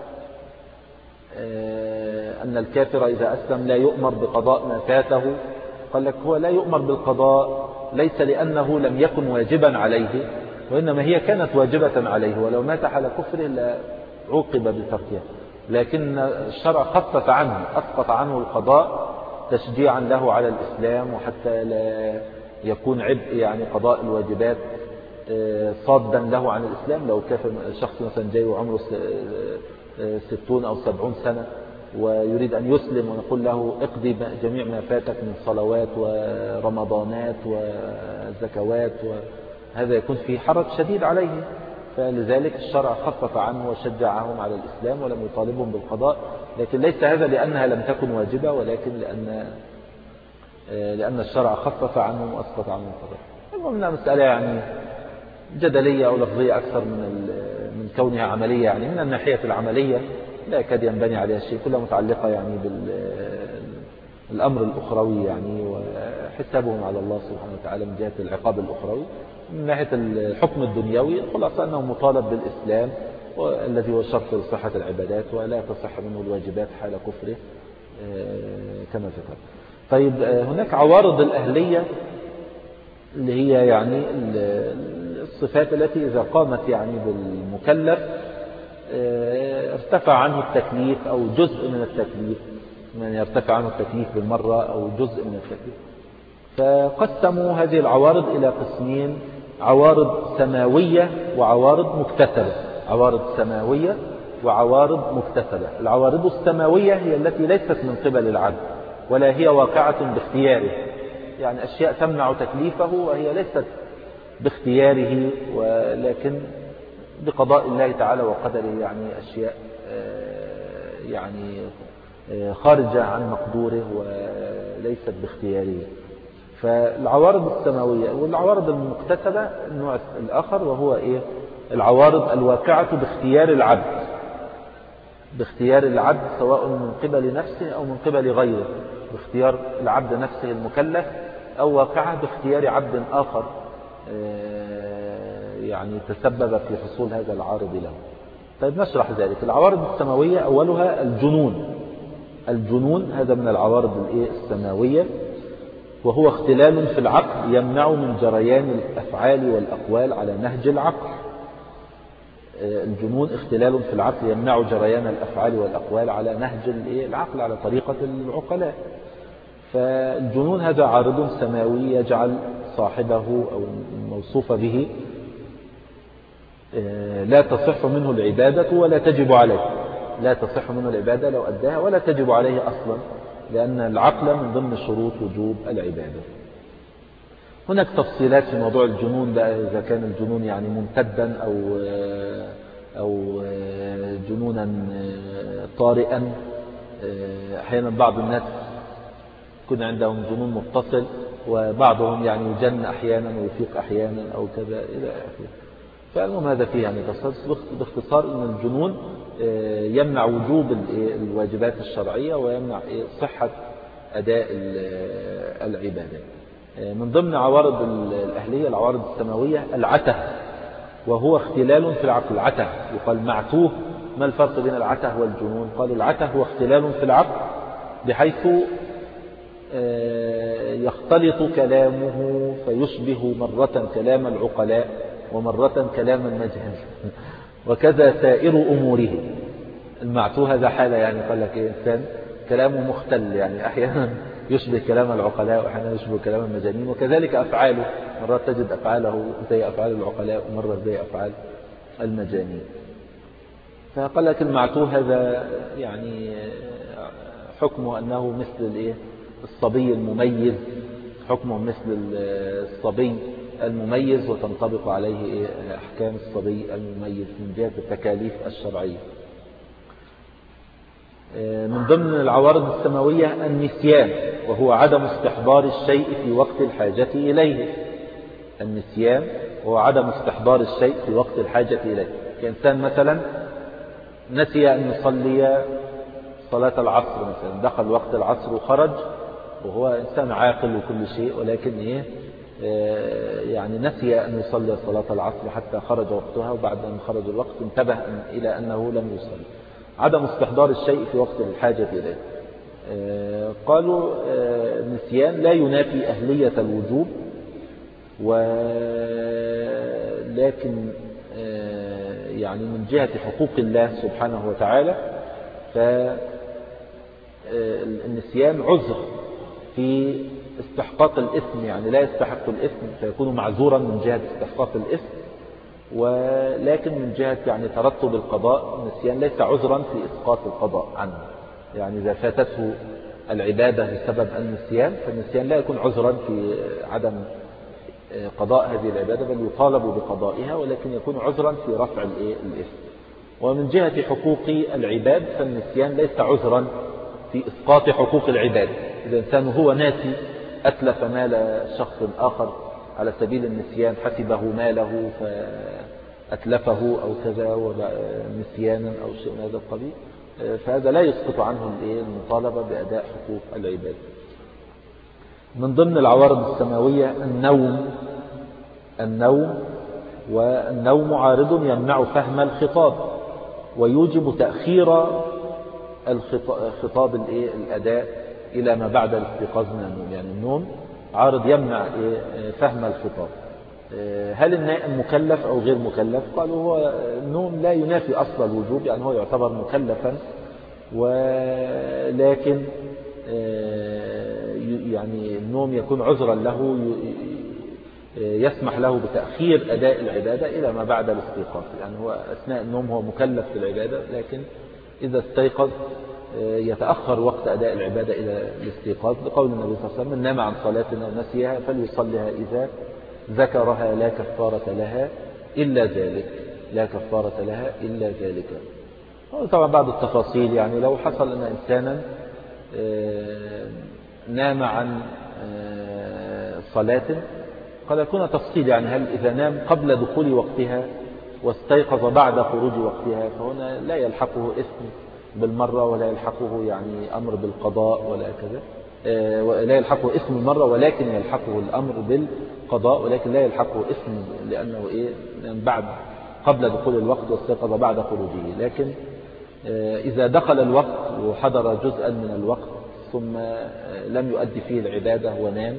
أن الكافر إذا أسلم لا يؤمر بقضاء ما فاته؟ قال لك هو لا يؤمر بالقضاء ليس لأنه لم يكن واجبا عليه، وإنما هي كانت واجبة عليه، ولو مات على كفره لعوقب بتركها، لكن الشرع خفف عنه، أسقط عنه القضاء تشجيعا له على الإسلام، وحتى لا يكون عبء يعني قضاء الواجبات صادا له عن الإسلام. لو كافر شخص مثلا جاي وعمره ستون أو سبعون سنة ويريد أن يسلم، ونقول له اقضي جميع ما فاتك من صلوات ورمضانات وزكوات، وهذا يكون في حرج شديد عليه، فلذلك الشرع خفف عنه وشجعهم على الإسلام ولم يطالبهم بالقضاء، لكن ليس هذا لأنها لم تكن واجبة، ولكن لأن لأن الشرع خفف عنهم وأسقط عنهم القضاء. المهم مسألة يعني جدلية أو لفظية أكثر من من كونها عملية، يعني من الناحية العملية لا يكاد ينبني عليها شيء، كلها متعلقة يعني بالأمر الأخروي يعني، وحسابهم على الله سبحانه وتعالى من جهة العقاب الأخروي. من ناحية الحكم الدنيوي خلاص أنه مطالب بالإسلام، والذي هو شرط لصحة العبادات، ولا تصح منه الواجبات حال كفره كما ذكر. طيب هناك عوارض الأهلية اللي هي يعني الصفات التي إذا قامت يعني بالمكلف ارتفع عنه التكليف أو جزء من التكليف، من يرتفع عنه التكليف بالمرة أو جزء من التكليف. فقسموا هذه العوارض إلى قسمين: عوارض سماوية وعوارض مكتسبة. عوارض سماوية وعوارض مكتسبة. العوارض السماوية هي التي ليست من قبل العبد ولا هي واقعة باختياره، يعني أشياء تمنع تكليفه وهي ليست باختياره ولكن بقضاء الله تعالى وقدره، يعني أشياء يعني خارجة عن مقدوره وليست باختياره. فالعوارض السماوية. والعوارض المكتسبة النوع الآخر وهو إيه؟ العوارض الواقعة باختيار العبد، باختيار العبد سواء من قبل نفسه أو من قبل غيره، باختيار العبد نفسه المكلف، أو واقعة باختيار عبد آخر يعني تسبب في حصول هذا العارض له. طيب نشرح ذلك. العوارض السماوية أولها الجنون. الجنون هذا من العوارض السماوية، وهو اختلال في العقل يمنع من جريان الأفعال والأقوال على نهج العقل. الجنون اختلال في العقل يمنع جريان الأفعال والأقوال على نهج العقل، على طريقة العقلاء. فالجنون هذا عارض سماوي يجعل صاحبه أو الموصوف به لا تصح منه العبادة ولا تجب عليه. لا تصح منه العبادة لو أداها، ولا تجب عليه أصلا، لأن العقل من ضمن شروط وجوب العبادة. هناك تفصيلات في موضوع الجنون بقى، إذا كان الجنون يعني ممتدا أو أو جنونا طارئا. أحيانا بعض الناس يكون عندهم جنون متصل، وبعضهم يعني يجن أحيانا ويفيق أحيانا أو كذا إلى آخره. فالمهم هذا فيه يعني باختصار أن الجنون يمنع وجوب الواجبات الشرعية ويمنع صحة أداء العبادة. من ضمن عوارض الأهلية العوارض السماوية العته، وهو اختلال في العقل. العته يقال معتوه. ما الفرق بين العته والجنون؟ قالوا العته هو اختلال في العقل بحيث يختلط كلامه فيشبه مرة كلام العقلاء ومرة كلام المجهل، وكذا سائر أموره. المعتوه هذا حالة، يعني قال لك إيه؟ إنسان كلامه مختل، يعني أحيانا يشبه كلام العقلاء وأحيانا يشبه كلام المجانين، وكذلك أفعاله مرات تجد أفعاله زي أفعال العقلاء ومرة زي أفعال المجانين. فقال لك المعتوه هذا يعني حكمه أنه مثل الإيه؟ الصبي المميز، حكمه مثل الصبي المميز، وتنطبق عليه أحكام الصبي المميز من جهة التكاليف الشرعية. من ضمن العوارض السماوية النسيان، وهو عدم استحضار الشيء في وقت الحاجة إليه. النسيان وهو عدم استحضار الشيء في وقت الحاجة إليه. كإنسان مثلا نسي أن يصلي صلاة العصر مثلا، دخل وقت العصر وخرج وهو إنسان عاقل وكل شيء، ولكن إيه يعني نسي أن يصلي صلاة العصر حتى خرج وقتها، وبعد أن خرج الوقت انتبه إلى أنه لم يصلي. عدم استحضار الشيء في وقت الحاجة إليه. قالوا النسيان لا ينافي أهلية الوجوب، ولكن يعني من جهة حقوق الله سبحانه وتعالى فالنسيان عذر في استحقاق الإثم، يعني لا يستحق الإثم فيكون معذورا من جهة استحقاق الإثم، ولكن من جهة يعني ترتب القضاء النسيان ليس عذرا في إسقاط القضاء عنه. يعني إذا فاتته العبادة بسبب النسيان فالنسيان لا يكون عذرا في عدم قضاء هذه العبادة، بل يطالب بقضائها، ولكن يكون عذرا في رفع الإثم. ومن جهة حقوق العباد فالنسيان ليس عذرا في إسقاط حقوق العباد. إذا إنسان هو ناسي أتلف مال شخص آخر على سبيل النسيان، حسبه ماله فأتلفه أو كذا نسيانا أو شيء من هذا القبيل، فهذا لا يسقط عنه المطالبة بأداء حقوق العباد. من ضمن العوارض السماوية النوم النوم والنوم عارض يمنع فهم الخطاب ويوجب تأخير الخطاب الأداء إلى ما بعد الاستيقاظ من النوم. يعني النوم عارض يمنع فهم الخطاب. هل النائم مكلف أو غير مكلف؟ قالوا هو النوم لا ينافي أصل الوجوب، يعني هو يعتبر مكلفا، ولكن يعني النوم يكون عذرا له، يسمح له بتأخير أداء العبادة إلى ما بعد الاستيقاظ. يعني هو أثناء النوم هو مكلف بالعبادة، لكن إذا استيقظ يتأخر وقت أداء العبادة إلى الاستيقاظ، لقول النبي صلى الله عليه وسلم: من نام عن صلاة أو نسيها فليصلها إذا ذكرها لا كفارة لها إلا ذلك لا كفارة لها إلا ذلك. طبعا بعض التفاصيل، يعني لو حصل أن إنسانا نام عن صلاة قد يكون تفصيل، يعني هل إذا نام قبل دخول وقتها واستيقظ بعد خروج وقتها فهنا لا يلحقه إثم بالمرة، ولا يلحقه يعني أمر بالقضاء ولا كذا، لا يلحقه إثم المرة، ولكن يلحقه الأمر بالقضاء، ولكن لا يلحقه إثم لأنه إيه بعد قبل دخول الوقت واستيقظ بعد خروجه. لكن إذا دخل الوقت وحضر جزءا من الوقت ثم لم يؤدي فيه العبادة ونام،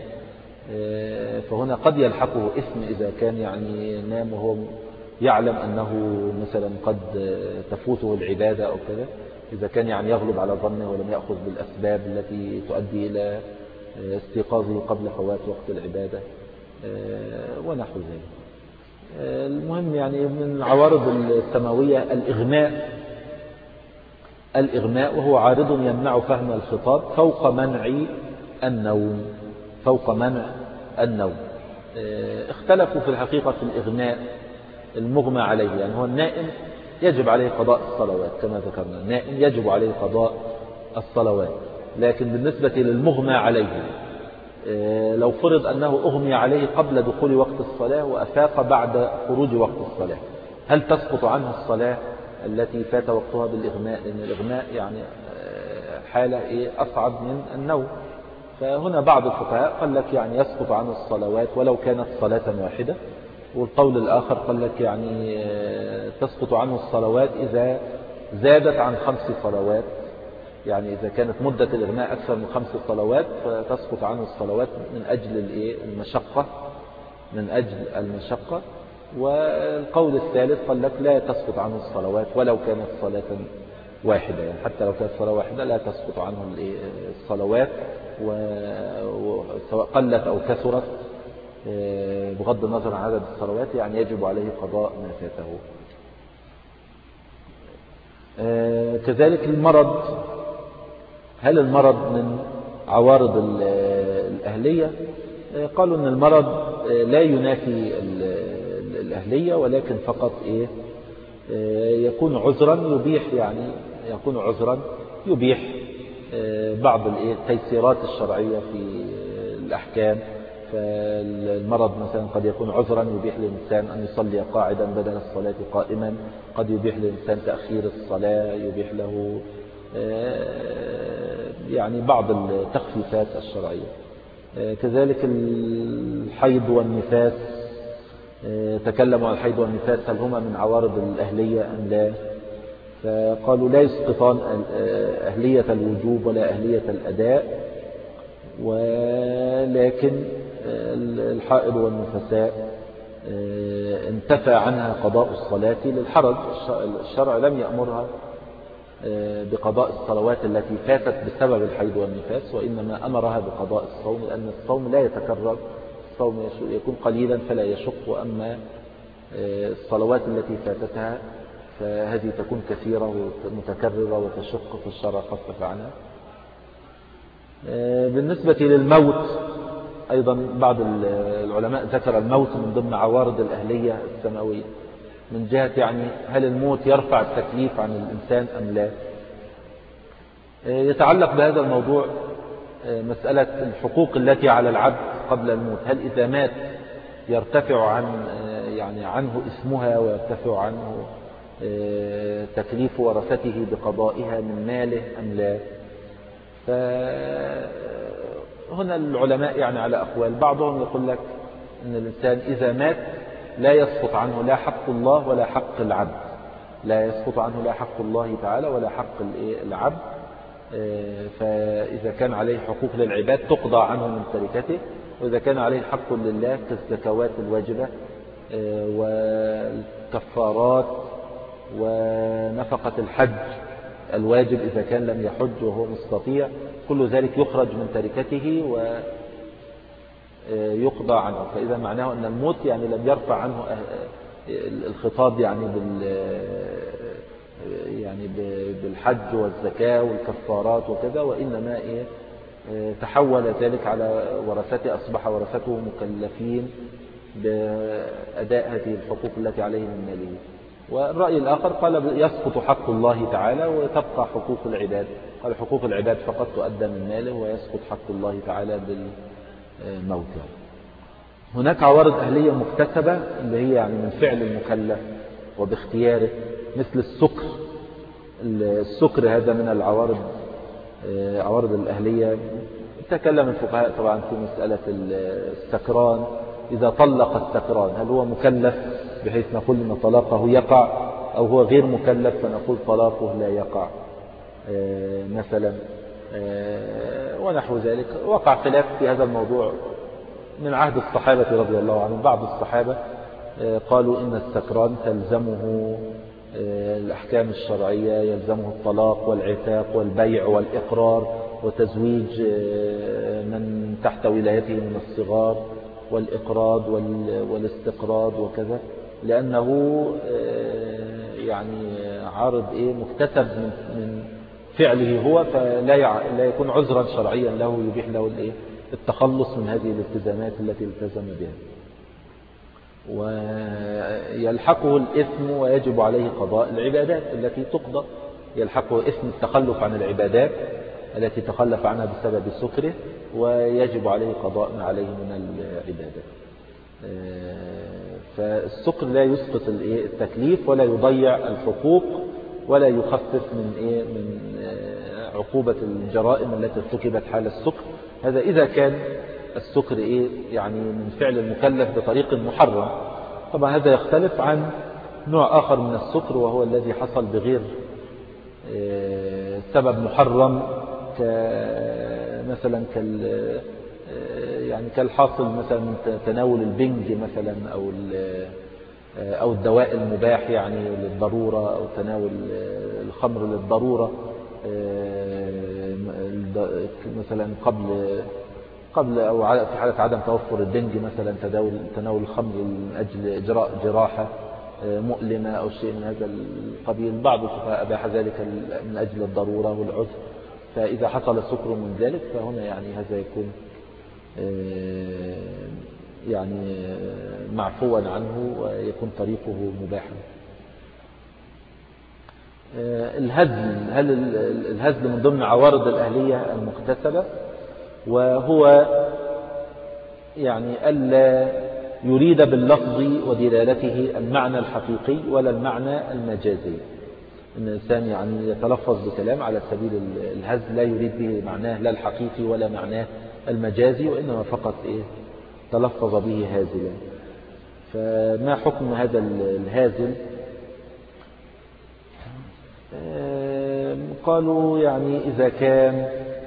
فهنا قد يلحقه إثم إذا كان يعني نام وهو يعلم أنه مثلا قد تفوته العبادة أو كذا، إذا كان يعني يغلب على ظنه ولم يأخذ بالأسباب التي تؤدي إلى استيقاظه قبل فوات وقت العبادة ونحو ذلك. المهم يعني من العوارض السماوية الإغماء الإغماء وهو عارض يمنع فهم الخطاب فوق منع النوم فوق منع النوم. اختلفوا في الحقيقة في الإغماء المغمى عليه، يعني هو النائم يجب عليه قضاء الصلوات كما ذكرنا، النائم يجب عليه قضاء الصلوات، لكن بالنسبة للمغمى عليه لو فرض أنه أغمي عليه قبل دخول وقت الصلاة وأفاق بعد خروج وقت الصلاة، هل تسقط عنه الصلاة التي فات وقتها بالإغماء؟ لأن الإغماء يعني حالة إيه أصعب من النوم. فهنا بعض الفقهاء قال لك يعني يسقط عنه الصلوات ولو كانت صلاة واحدة، والقول الآخر قال لك يعني تسقط عنه الصلوات إذا زادت عن خمس صلوات، يعني إذا كانت مدة الإغماء أكثر من خمس صلوات فتسقط عنه الصلوات من أجل المشقة من أجل المشقة. والقول الثالث قال لك لا تسقط عنه الصلوات ولو كانت صلاة واحدة، يعني حتى لو كانت صلاة واحدة لا تسقط عنه الصلوات وسواء قلت أو كثرت بغض النظر عن عدد الصلوات، يعني يجب عليه قضاء ما فاته. كذلك المرض، هل المرض من عوارض الأهلية؟ قالوا أن المرض لا ينافي الأهلية، ولكن فقط إيه يكون عذرا يبيح يعني يكون عذرا يبيح بعض التيسيرات الشرعية في الأحكام، فالمرض مثلا قد يكون عذرا يبيح للإنسان أن يصلي قاعدا بدل الصلاة قائما، قد يبيح للإنسان تأخير الصلاة، يبيح له يعني بعض التخفيفات الشرعية. كذلك الحيض والنفاس، تكلموا عن الحيض والنفاس هل هما من عوارض الأهلية أم لا، فقالوا لا يسقطان أهلية الوجوب ولا أهلية الأداء، ولكن الحائض والنفساء انتفى عنها قضاء الصلاة للحرج. الشرع لم يأمرها بقضاء الصلوات التي فاتت بسبب الحيض والنفاس، وإنما أمرها بقضاء الصوم، لأن الصوم لا يتكرر، الصوم يكون قليلا فلا يشق، أما الصلوات التي فاتتها فهذه تكون كثيرة ومتكررة وتشق، في الشرع خفف عنها. بالنسبة للموت أيضا بعض العلماء ذكر الموت من ضمن عوارض الأهلية السماوية، من جهة يعني هل الموت يرفع التكليف عن الإنسان أم لا. يتعلق بهذا الموضوع مسألة الحقوق التي على العبد قبل الموت، هل إذا مات يرتفع عن يعني عنه اسمها ويرتفع عنه تكليف ورثته بقضائها من ماله أم لا. فهنا العلماء يعني على أقوال، بعضهم يقول لك أن الإنسان إذا مات لا يسقط عنه لا حق الله ولا حق العبد، لا يسقط عنه لا حق الله تعالى ولا حق العبد، فإذا كان عليه حقوق للعباد تقضى عنه من تركته، وإذا كان عليه حق لله كالزكوات الواجبة والكفارات ونفقة الحج الواجب إذا كان لم يحج وهو مستطيع، كل ذلك يخرج من تركته ويقضى عنه. فإذا معناه أن الموت يعني لم يرفع عنه الخطاب يعني بال يعني بالحج والزكاة والكفارات وكذا، وإنما إيه تحول ذلك على ورثته، أصبح ورثته مكلفين بأداء هذه الحقوق التي عليه من ماله. والرأي الآخر قال يسقط حق الله تعالى وتبقى حقوق العباد، قال حقوق العباد فقط تؤدى من ماله ويسقط حق الله تعالى بالموت. هناك عوارض أهلية مكتسبة اللي هي يعني من فعل المكلف وباختياره، مثل السكر. السكر هذا من العوارض عوارض الأهلية. تكلم الفقهاء طبعا في مسألة السكران، إذا طلق السكران هل هو مكلف بحيث نقول أن طلاقه يقع، أو هو غير مكلف فنقول طلاقه لا يقع مثلا، ونحو ذلك. وقع خلاف في هذا الموضوع من عهد الصحابة رضي الله عنهم. بعض الصحابة قالوا إن السكران تلزمه الأحكام الشرعية، يلزمه الطلاق والعتاق والبيع والإقرار وتزويج من تحت ولايته من الصغار والإقراض والاستقراض وكذا، لأنه يعني عارض إيه مكتسب من فعله هو، فلا لا يكون عذرا شرعيا له يبيح له الإيه التخلص من هذه الالتزامات التي التزم بها، ويلحقه الإثم ويجب عليه قضاء العبادات التي تقضى. يلحقه إثم التخلف عن العبادات التي تخلف عنها بسبب سكره، ويجب عليه قضاء ما عليه من العبادات. فالسكر لا يسقط التكليف ولا يضيع الحقوق ولا يخفف من إيه من عقوبة الجرائم التي ارتكبت حال السكر. هذا إذا كان السكر إيه يعني من فعل المكلف بطريق محرم. طبعا هذا يختلف عن نوع آخر من السكر، وهو الذي حصل بغير سبب محرم، مثلا كال يعني كالحاصل مثلا من تناول البنج مثلا، أو أو الدواء المباح يعني للضرورة، أو تناول الخمر للضرورة مثلا قبل قبل أو في حالة عدم توفر البنج مثلا تناول تناول الخمر من أجل إجراء جراحة مؤلمة أو شيء من هذا القبيل. بعض الفقهاء أباح ذلك من أجل الضرورة والعذر. فإذا حصل سكر من ذلك فهنا يعني هذا يكون يعني معفوا عنه ويكون طريقه مباحا. الهزل، هل الهزل من ضمن عوارض الأهلية المكتسبة؟ وهو يعني ألا يريد باللفظ ودلالته المعنى الحقيقي ولا المعنى المجازي. إن الإنسان يعني يتلفظ بكلام على سبيل الهزل لا يريد به معناه لا الحقيقي ولا معناه المجازي، وإنما فقط إيه تلفظ به هازلا. فما حكم هذا الهازل؟ قالوا يعني إذا كان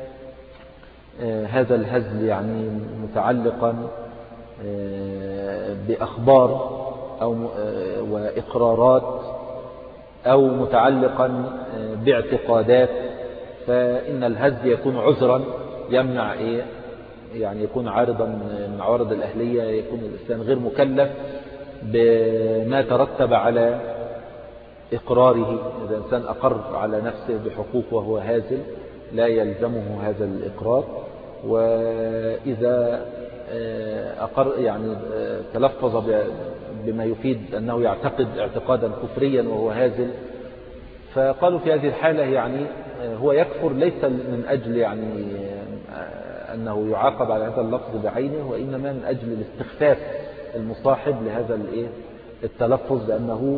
هذا الهزل يعني متعلقا بأخبار أو وإقرارات أو متعلقا باعتقادات، فإن الهزل يكون عذرا يمنع إيه يعني يكون عارضا من عوارض الأهلية، يكون الإنسان غير مكلف بما ترتب على إقراره. إذا الإنسان أقر على نفسه بحقوق وهو هازل لا يلزمه هذا الإقرار، وإذا أقر يعني تلفظ بما يفيد أنه يعتقد اعتقادا كفريا وهو هازل، فقالوا في هذه الحالة يعني هو يكفر ليس من أجل يعني أنه يعاقب على هذا اللفظ بعينه، وإنما من أجل الاستخفاف المصاحب لهذا التلفظ بأنه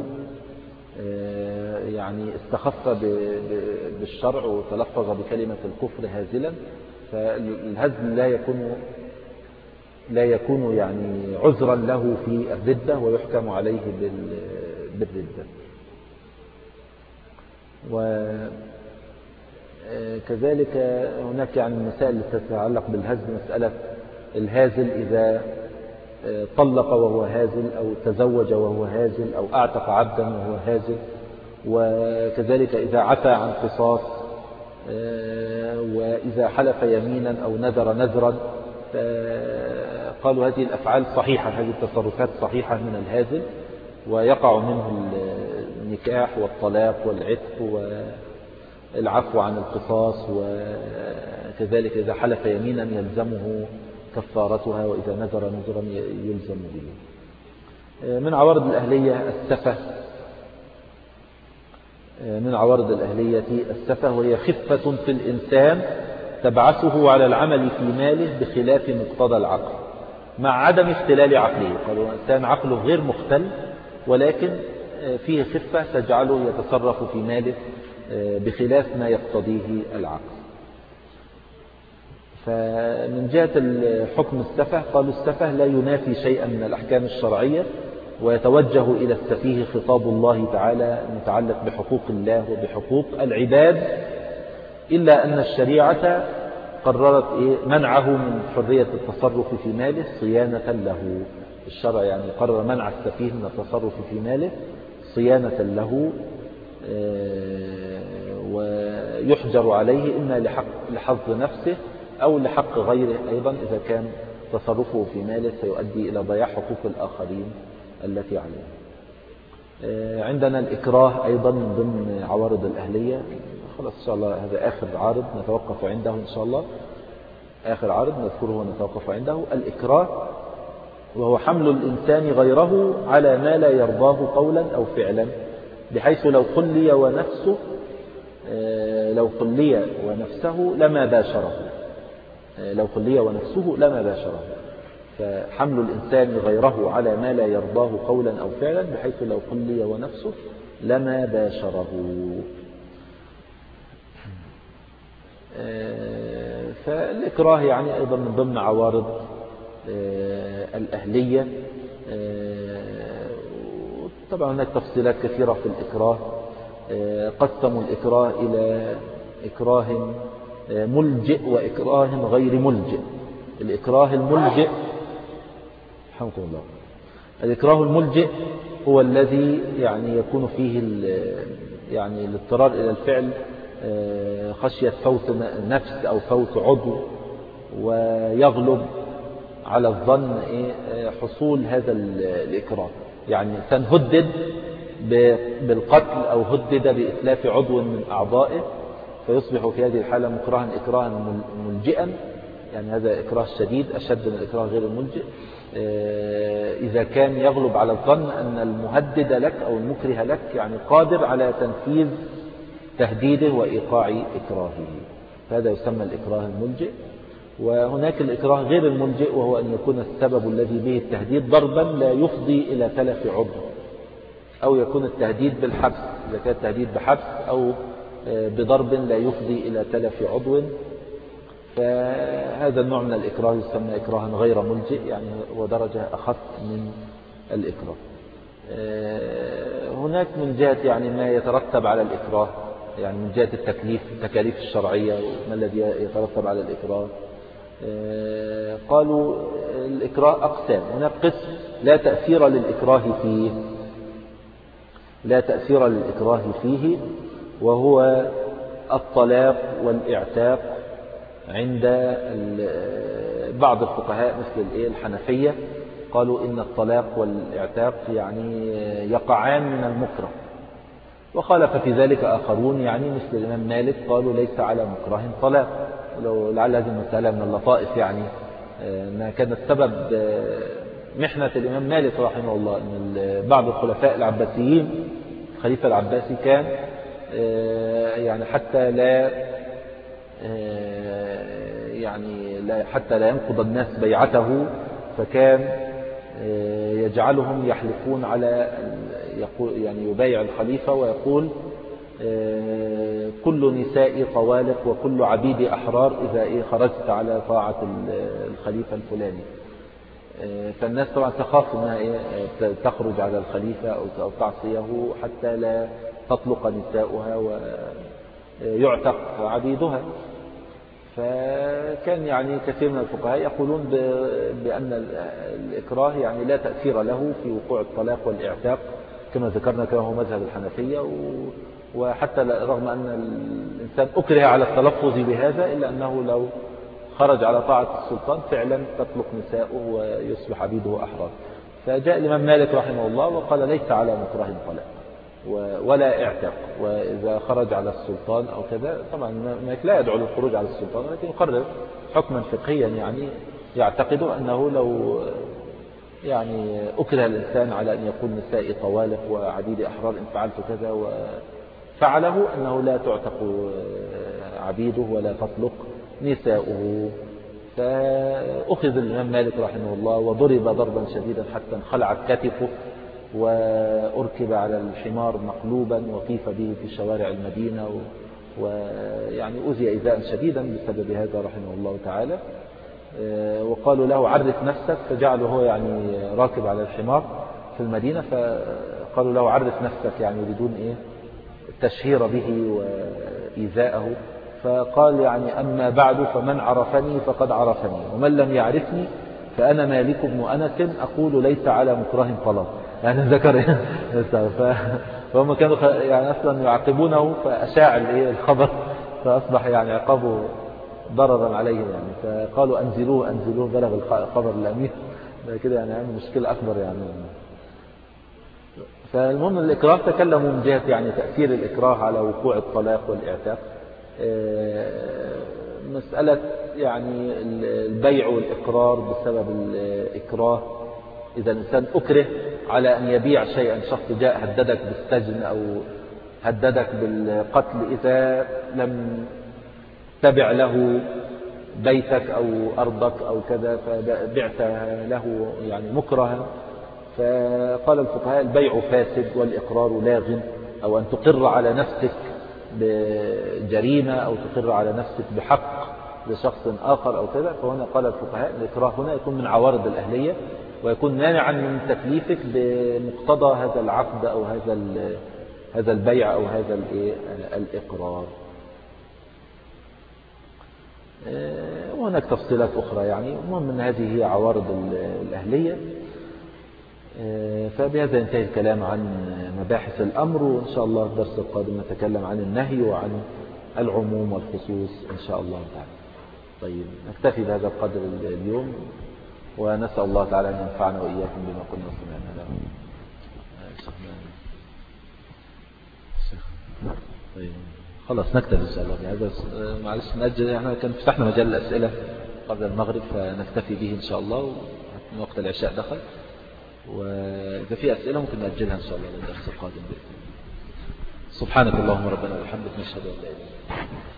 يعني استخف بالشرع وتلفظ بكلمة الكفر هازلا. فالهزل لا يكون لا يكون يعني عذرا له في الردة ويحكم عليه بالردة. وكذلك هناك يعني مسائل تتعلق بالهزل، مسألة الهازل إذا طلق وهو هازل أو تزوج وهو هازل أو أعتق عبدا وهو هازل، وكذلك إذا عفى عن قصاص، وإذا حلف يمينا أو نذر نذرا. قالوا هذه الأفعال صحيحة، هذه التصرفات صحيحة من الهازل، ويقع منه النكاح والطلاق والعتق والعفو عن القصاص، وكذلك إذا حلف يمينا يلزمه كفارتها، وإذا نذر نذرا يلزم به. من عوارض الأهلية السفة، من عوارض الأهلية السفة، وهي خفة في الإنسان تبعثه على العمل في ماله بخلاف مقتضى العقل مع عدم اختلال عقله. قالوا الإنسان عقله غير مختل، ولكن فيه خفة تجعله يتصرف في ماله بخلاف ما يقتضيه العقل. فمن جهة الحكم السفه، قالوا السفه لا ينافي شيئا من الأحكام الشرعية، ويتوجه إلى السفيه خطاب الله تعالى المتعلق بحقوق الله وبحقوق العباد، إلا أن الشريعة قررت منعه من حرية التصرف في ماله صيانة له. الشرع يعني قرر منع السفيه من التصرف في ماله صيانة له، ويحجر عليه إما لحق لحظ نفسه أو لحق غيره أيضا، إذا كان تصرفه في ماله سيؤدي إلى ضياع حقوق الآخرين التي عليه. عندنا الإكراه أيضا من ضمن عوارض الأهلية. خلاص إن شاء الله هذا آخر عارض نتوقف عنده إن شاء الله، آخر عارض نذكره ونتوقف عنده. الإكراه وهو حمل الإنسان غيره على ما لا يرضاه قولا أو فعلا، بحيث لو خلي ونفسه لو خلي ونفسه لما باشره لو خلي ونفسه لما باشره فحمل الإنسان غيره على ما لا يرضاه قولا أو فعلا، بحيث لو خلي ونفسه لما باشره. فالإكراه يعني أيضا من ضمن عوارض الأهلية. طبعا هناك تفصيلات كثيرة في الإكراه. قسموا الإكراه إلى إكراه ملجئ وإكراه غير ملجئ. الإكراه الملجئ حمكم الله الإكراه الملجئ هو الذي يعني يكون فيه يعني الاضطرار إلى الفعل خشية فوت نفس أو فوت عضو، ويغلب على الظن حصول هذا الإكراه. يعني إنسان هدد بالقتل أو هدد بإتلاف عضو من أعضائه، فيصبح في هذه الحالة مكرها إكراها ملجئا، يعني هذا إكراه شديد أشد من الإكراه غير الملجئ، إذا كان يغلب على الظن أن المهدد لك أو المكره لك يعني قادر على تنفيذ تهديده وإيقاع إكراهه، فهذا يسمى الإكراه الملجئ. وهناك الإكراه غير الملجئ، وهو أن يكون السبب الذي به التهديد ضربا لا يفضي إلى تلف عضو، أو يكون التهديد بالحبس إذا كان التهديد بحبس، أو بضرب لا يفضي إلى تلف عضو. فهذا النوع من الإكراه يسمى إكراها غير ملجئ، يعني هو درجة أخف من الإكراه. هناك من جهة يعني ما يترتب على الإكراه، يعني من جهة التكليف التكاليف الشرعية وما الذي يترتب على الإكراه. قالوا الإكراه أقسام. هناك قسم لا تأثير للإكراه فيه لا تأثير للإكراه فيه وهو الطلاق والإعتاق عند بعض الفقهاء مثل الحنفية. قالوا إن الطلاق والإعتاق يعني يقعان من المكره، وخالف في ذلك آخرون يعني مثل الإمام مالك قالوا ليس على مكره طلاق. ولو لعل هذه المسألة من اللطائف يعني ما كانت سبب محنة الإمام مالك رحمه الله أن بعض الخلفاء العباسيين الخليفة العباسي كان يعني حتى لا يعني لا حتى لا ينقض الناس بيعته، فكان يجعلهم يحلفون على يعني يبايع الخليفة ويقول كل نساء طوالق وكل عبيد أحرار إذا إيه خرجت على طاعة الخليفة الفلاني. فالناس طبعا تخاف أنها إيه تخرج على الخليفة أو تعصيه حتى لا تطلق نساؤها ويعتق عبيدها. فكان يعني كثير من الفقهاء يقولون بأن الإكراه يعني لا تأثير له في وقوع الطلاق والإعتاق كما ذكرنا، كما هو مذهب الحنفية. وحتى رغم أن الإنسان أكره على التلفظ بهذا إلا أنه لو خرج على طاعة السلطان فعلا تطلق نساؤه ويصبح عبيده أحرار. فجاء الإمام مالك رحمه الله وقال ليس على مكره طلاق ولا اعتاق، وإذا خرج على السلطان أو كذا طبعا مالك لا يدعو للخروج على السلطان، ولكن يقرر حكما فقهيا يعني يعتقد أنه لو يعني أكره الإنسان على أن يقول نسائي طوالق وعبيد أحرار إن فعلت كذا وفعله أنه لا تعتق عبيده ولا تطلق نساؤه. فأخذ الإمام مالك رحمه الله وضرب ضربا شديدا حتى انخلعت كتفه، وأركب على الحمار مقلوبا وقيف به في شوارع المدينة، ويعني أذي إيذاء شديدا بسبب هذا رحمه الله تعالى. وقالوا له عرف نفسك، فجعله هو يعني راكب على الحمار في المدينة، فقالوا له عرف نفسك يعني يريدون إيه التشهير به وإيذاءه. فقال يعني أما بعد فمن عرفني فقد عرفني، ومن لم يعرفني فأنا مالك بن أنس أقول ليس على مكره طلاق. يعني ذكر فهم كانوا يعني أصلا يعاقبونه فأشاع الخبر، فأصبح يعني عقابه ضررا عليهم يعني. فقالوا أنزلوه أنزلوه بلغ الخبر الأمير كده، يعني عامل مشكلة أكبر يعني. فالمهم الإكراه تكلموا من جهة يعني تأثير الإكراه على وقوع الطلاق والإعتاق. مسألة يعني البيع والإقرار بسبب الإكراه، إذا الإنسان أكره على أن يبيع شيئا، شخص جاء هددك بالسجن أو هددك بالقتل إذا لم تبع له بيتك أو أرضك أو كذا، فبعت له يعني مكرها. فقال الفقهاء البيع فاسد والإقرار لاغ، أو أن تقر على نفسك بجريمة أو تقر على نفسك بحق لشخص آخر أو كذا. فهنا قال الفقهاء الإكراه هنا يكون من عوارض الأهلية، ويكون مانعا من تكليفك بمقتضى هذا العقد أو هذا هذا البيع أو هذا الإقرار. وهناك تفصيلات أخرى يعني. المهم أن هذه هي عوارض الأهلية. فبهذا ينتهي الكلام عن مباحث الأمر، وإن شاء الله الدرس القادم نتكلم عن النهي وعن العموم والخصوص إن شاء الله تعالى. طيب نكتفي بهذا القدر اليوم، ونسأل الله تعالى أن ينفعنا وإياكم بما قلنا وسمعنا. طيب خلاص نكتفي إن شاء الله بهذا. معلش نأجل، احنا كان فتحنا مجال الأسئلة قبل المغرب، فنكتفي به إن شاء الله من وقت العشاء دخل، وإذا في أسئلة ممكن نأجلها إن شاء الله للدرس القادم. سبحانك اللهم ربنا وبحمدك، نشهد أن لا إله إلا أنت.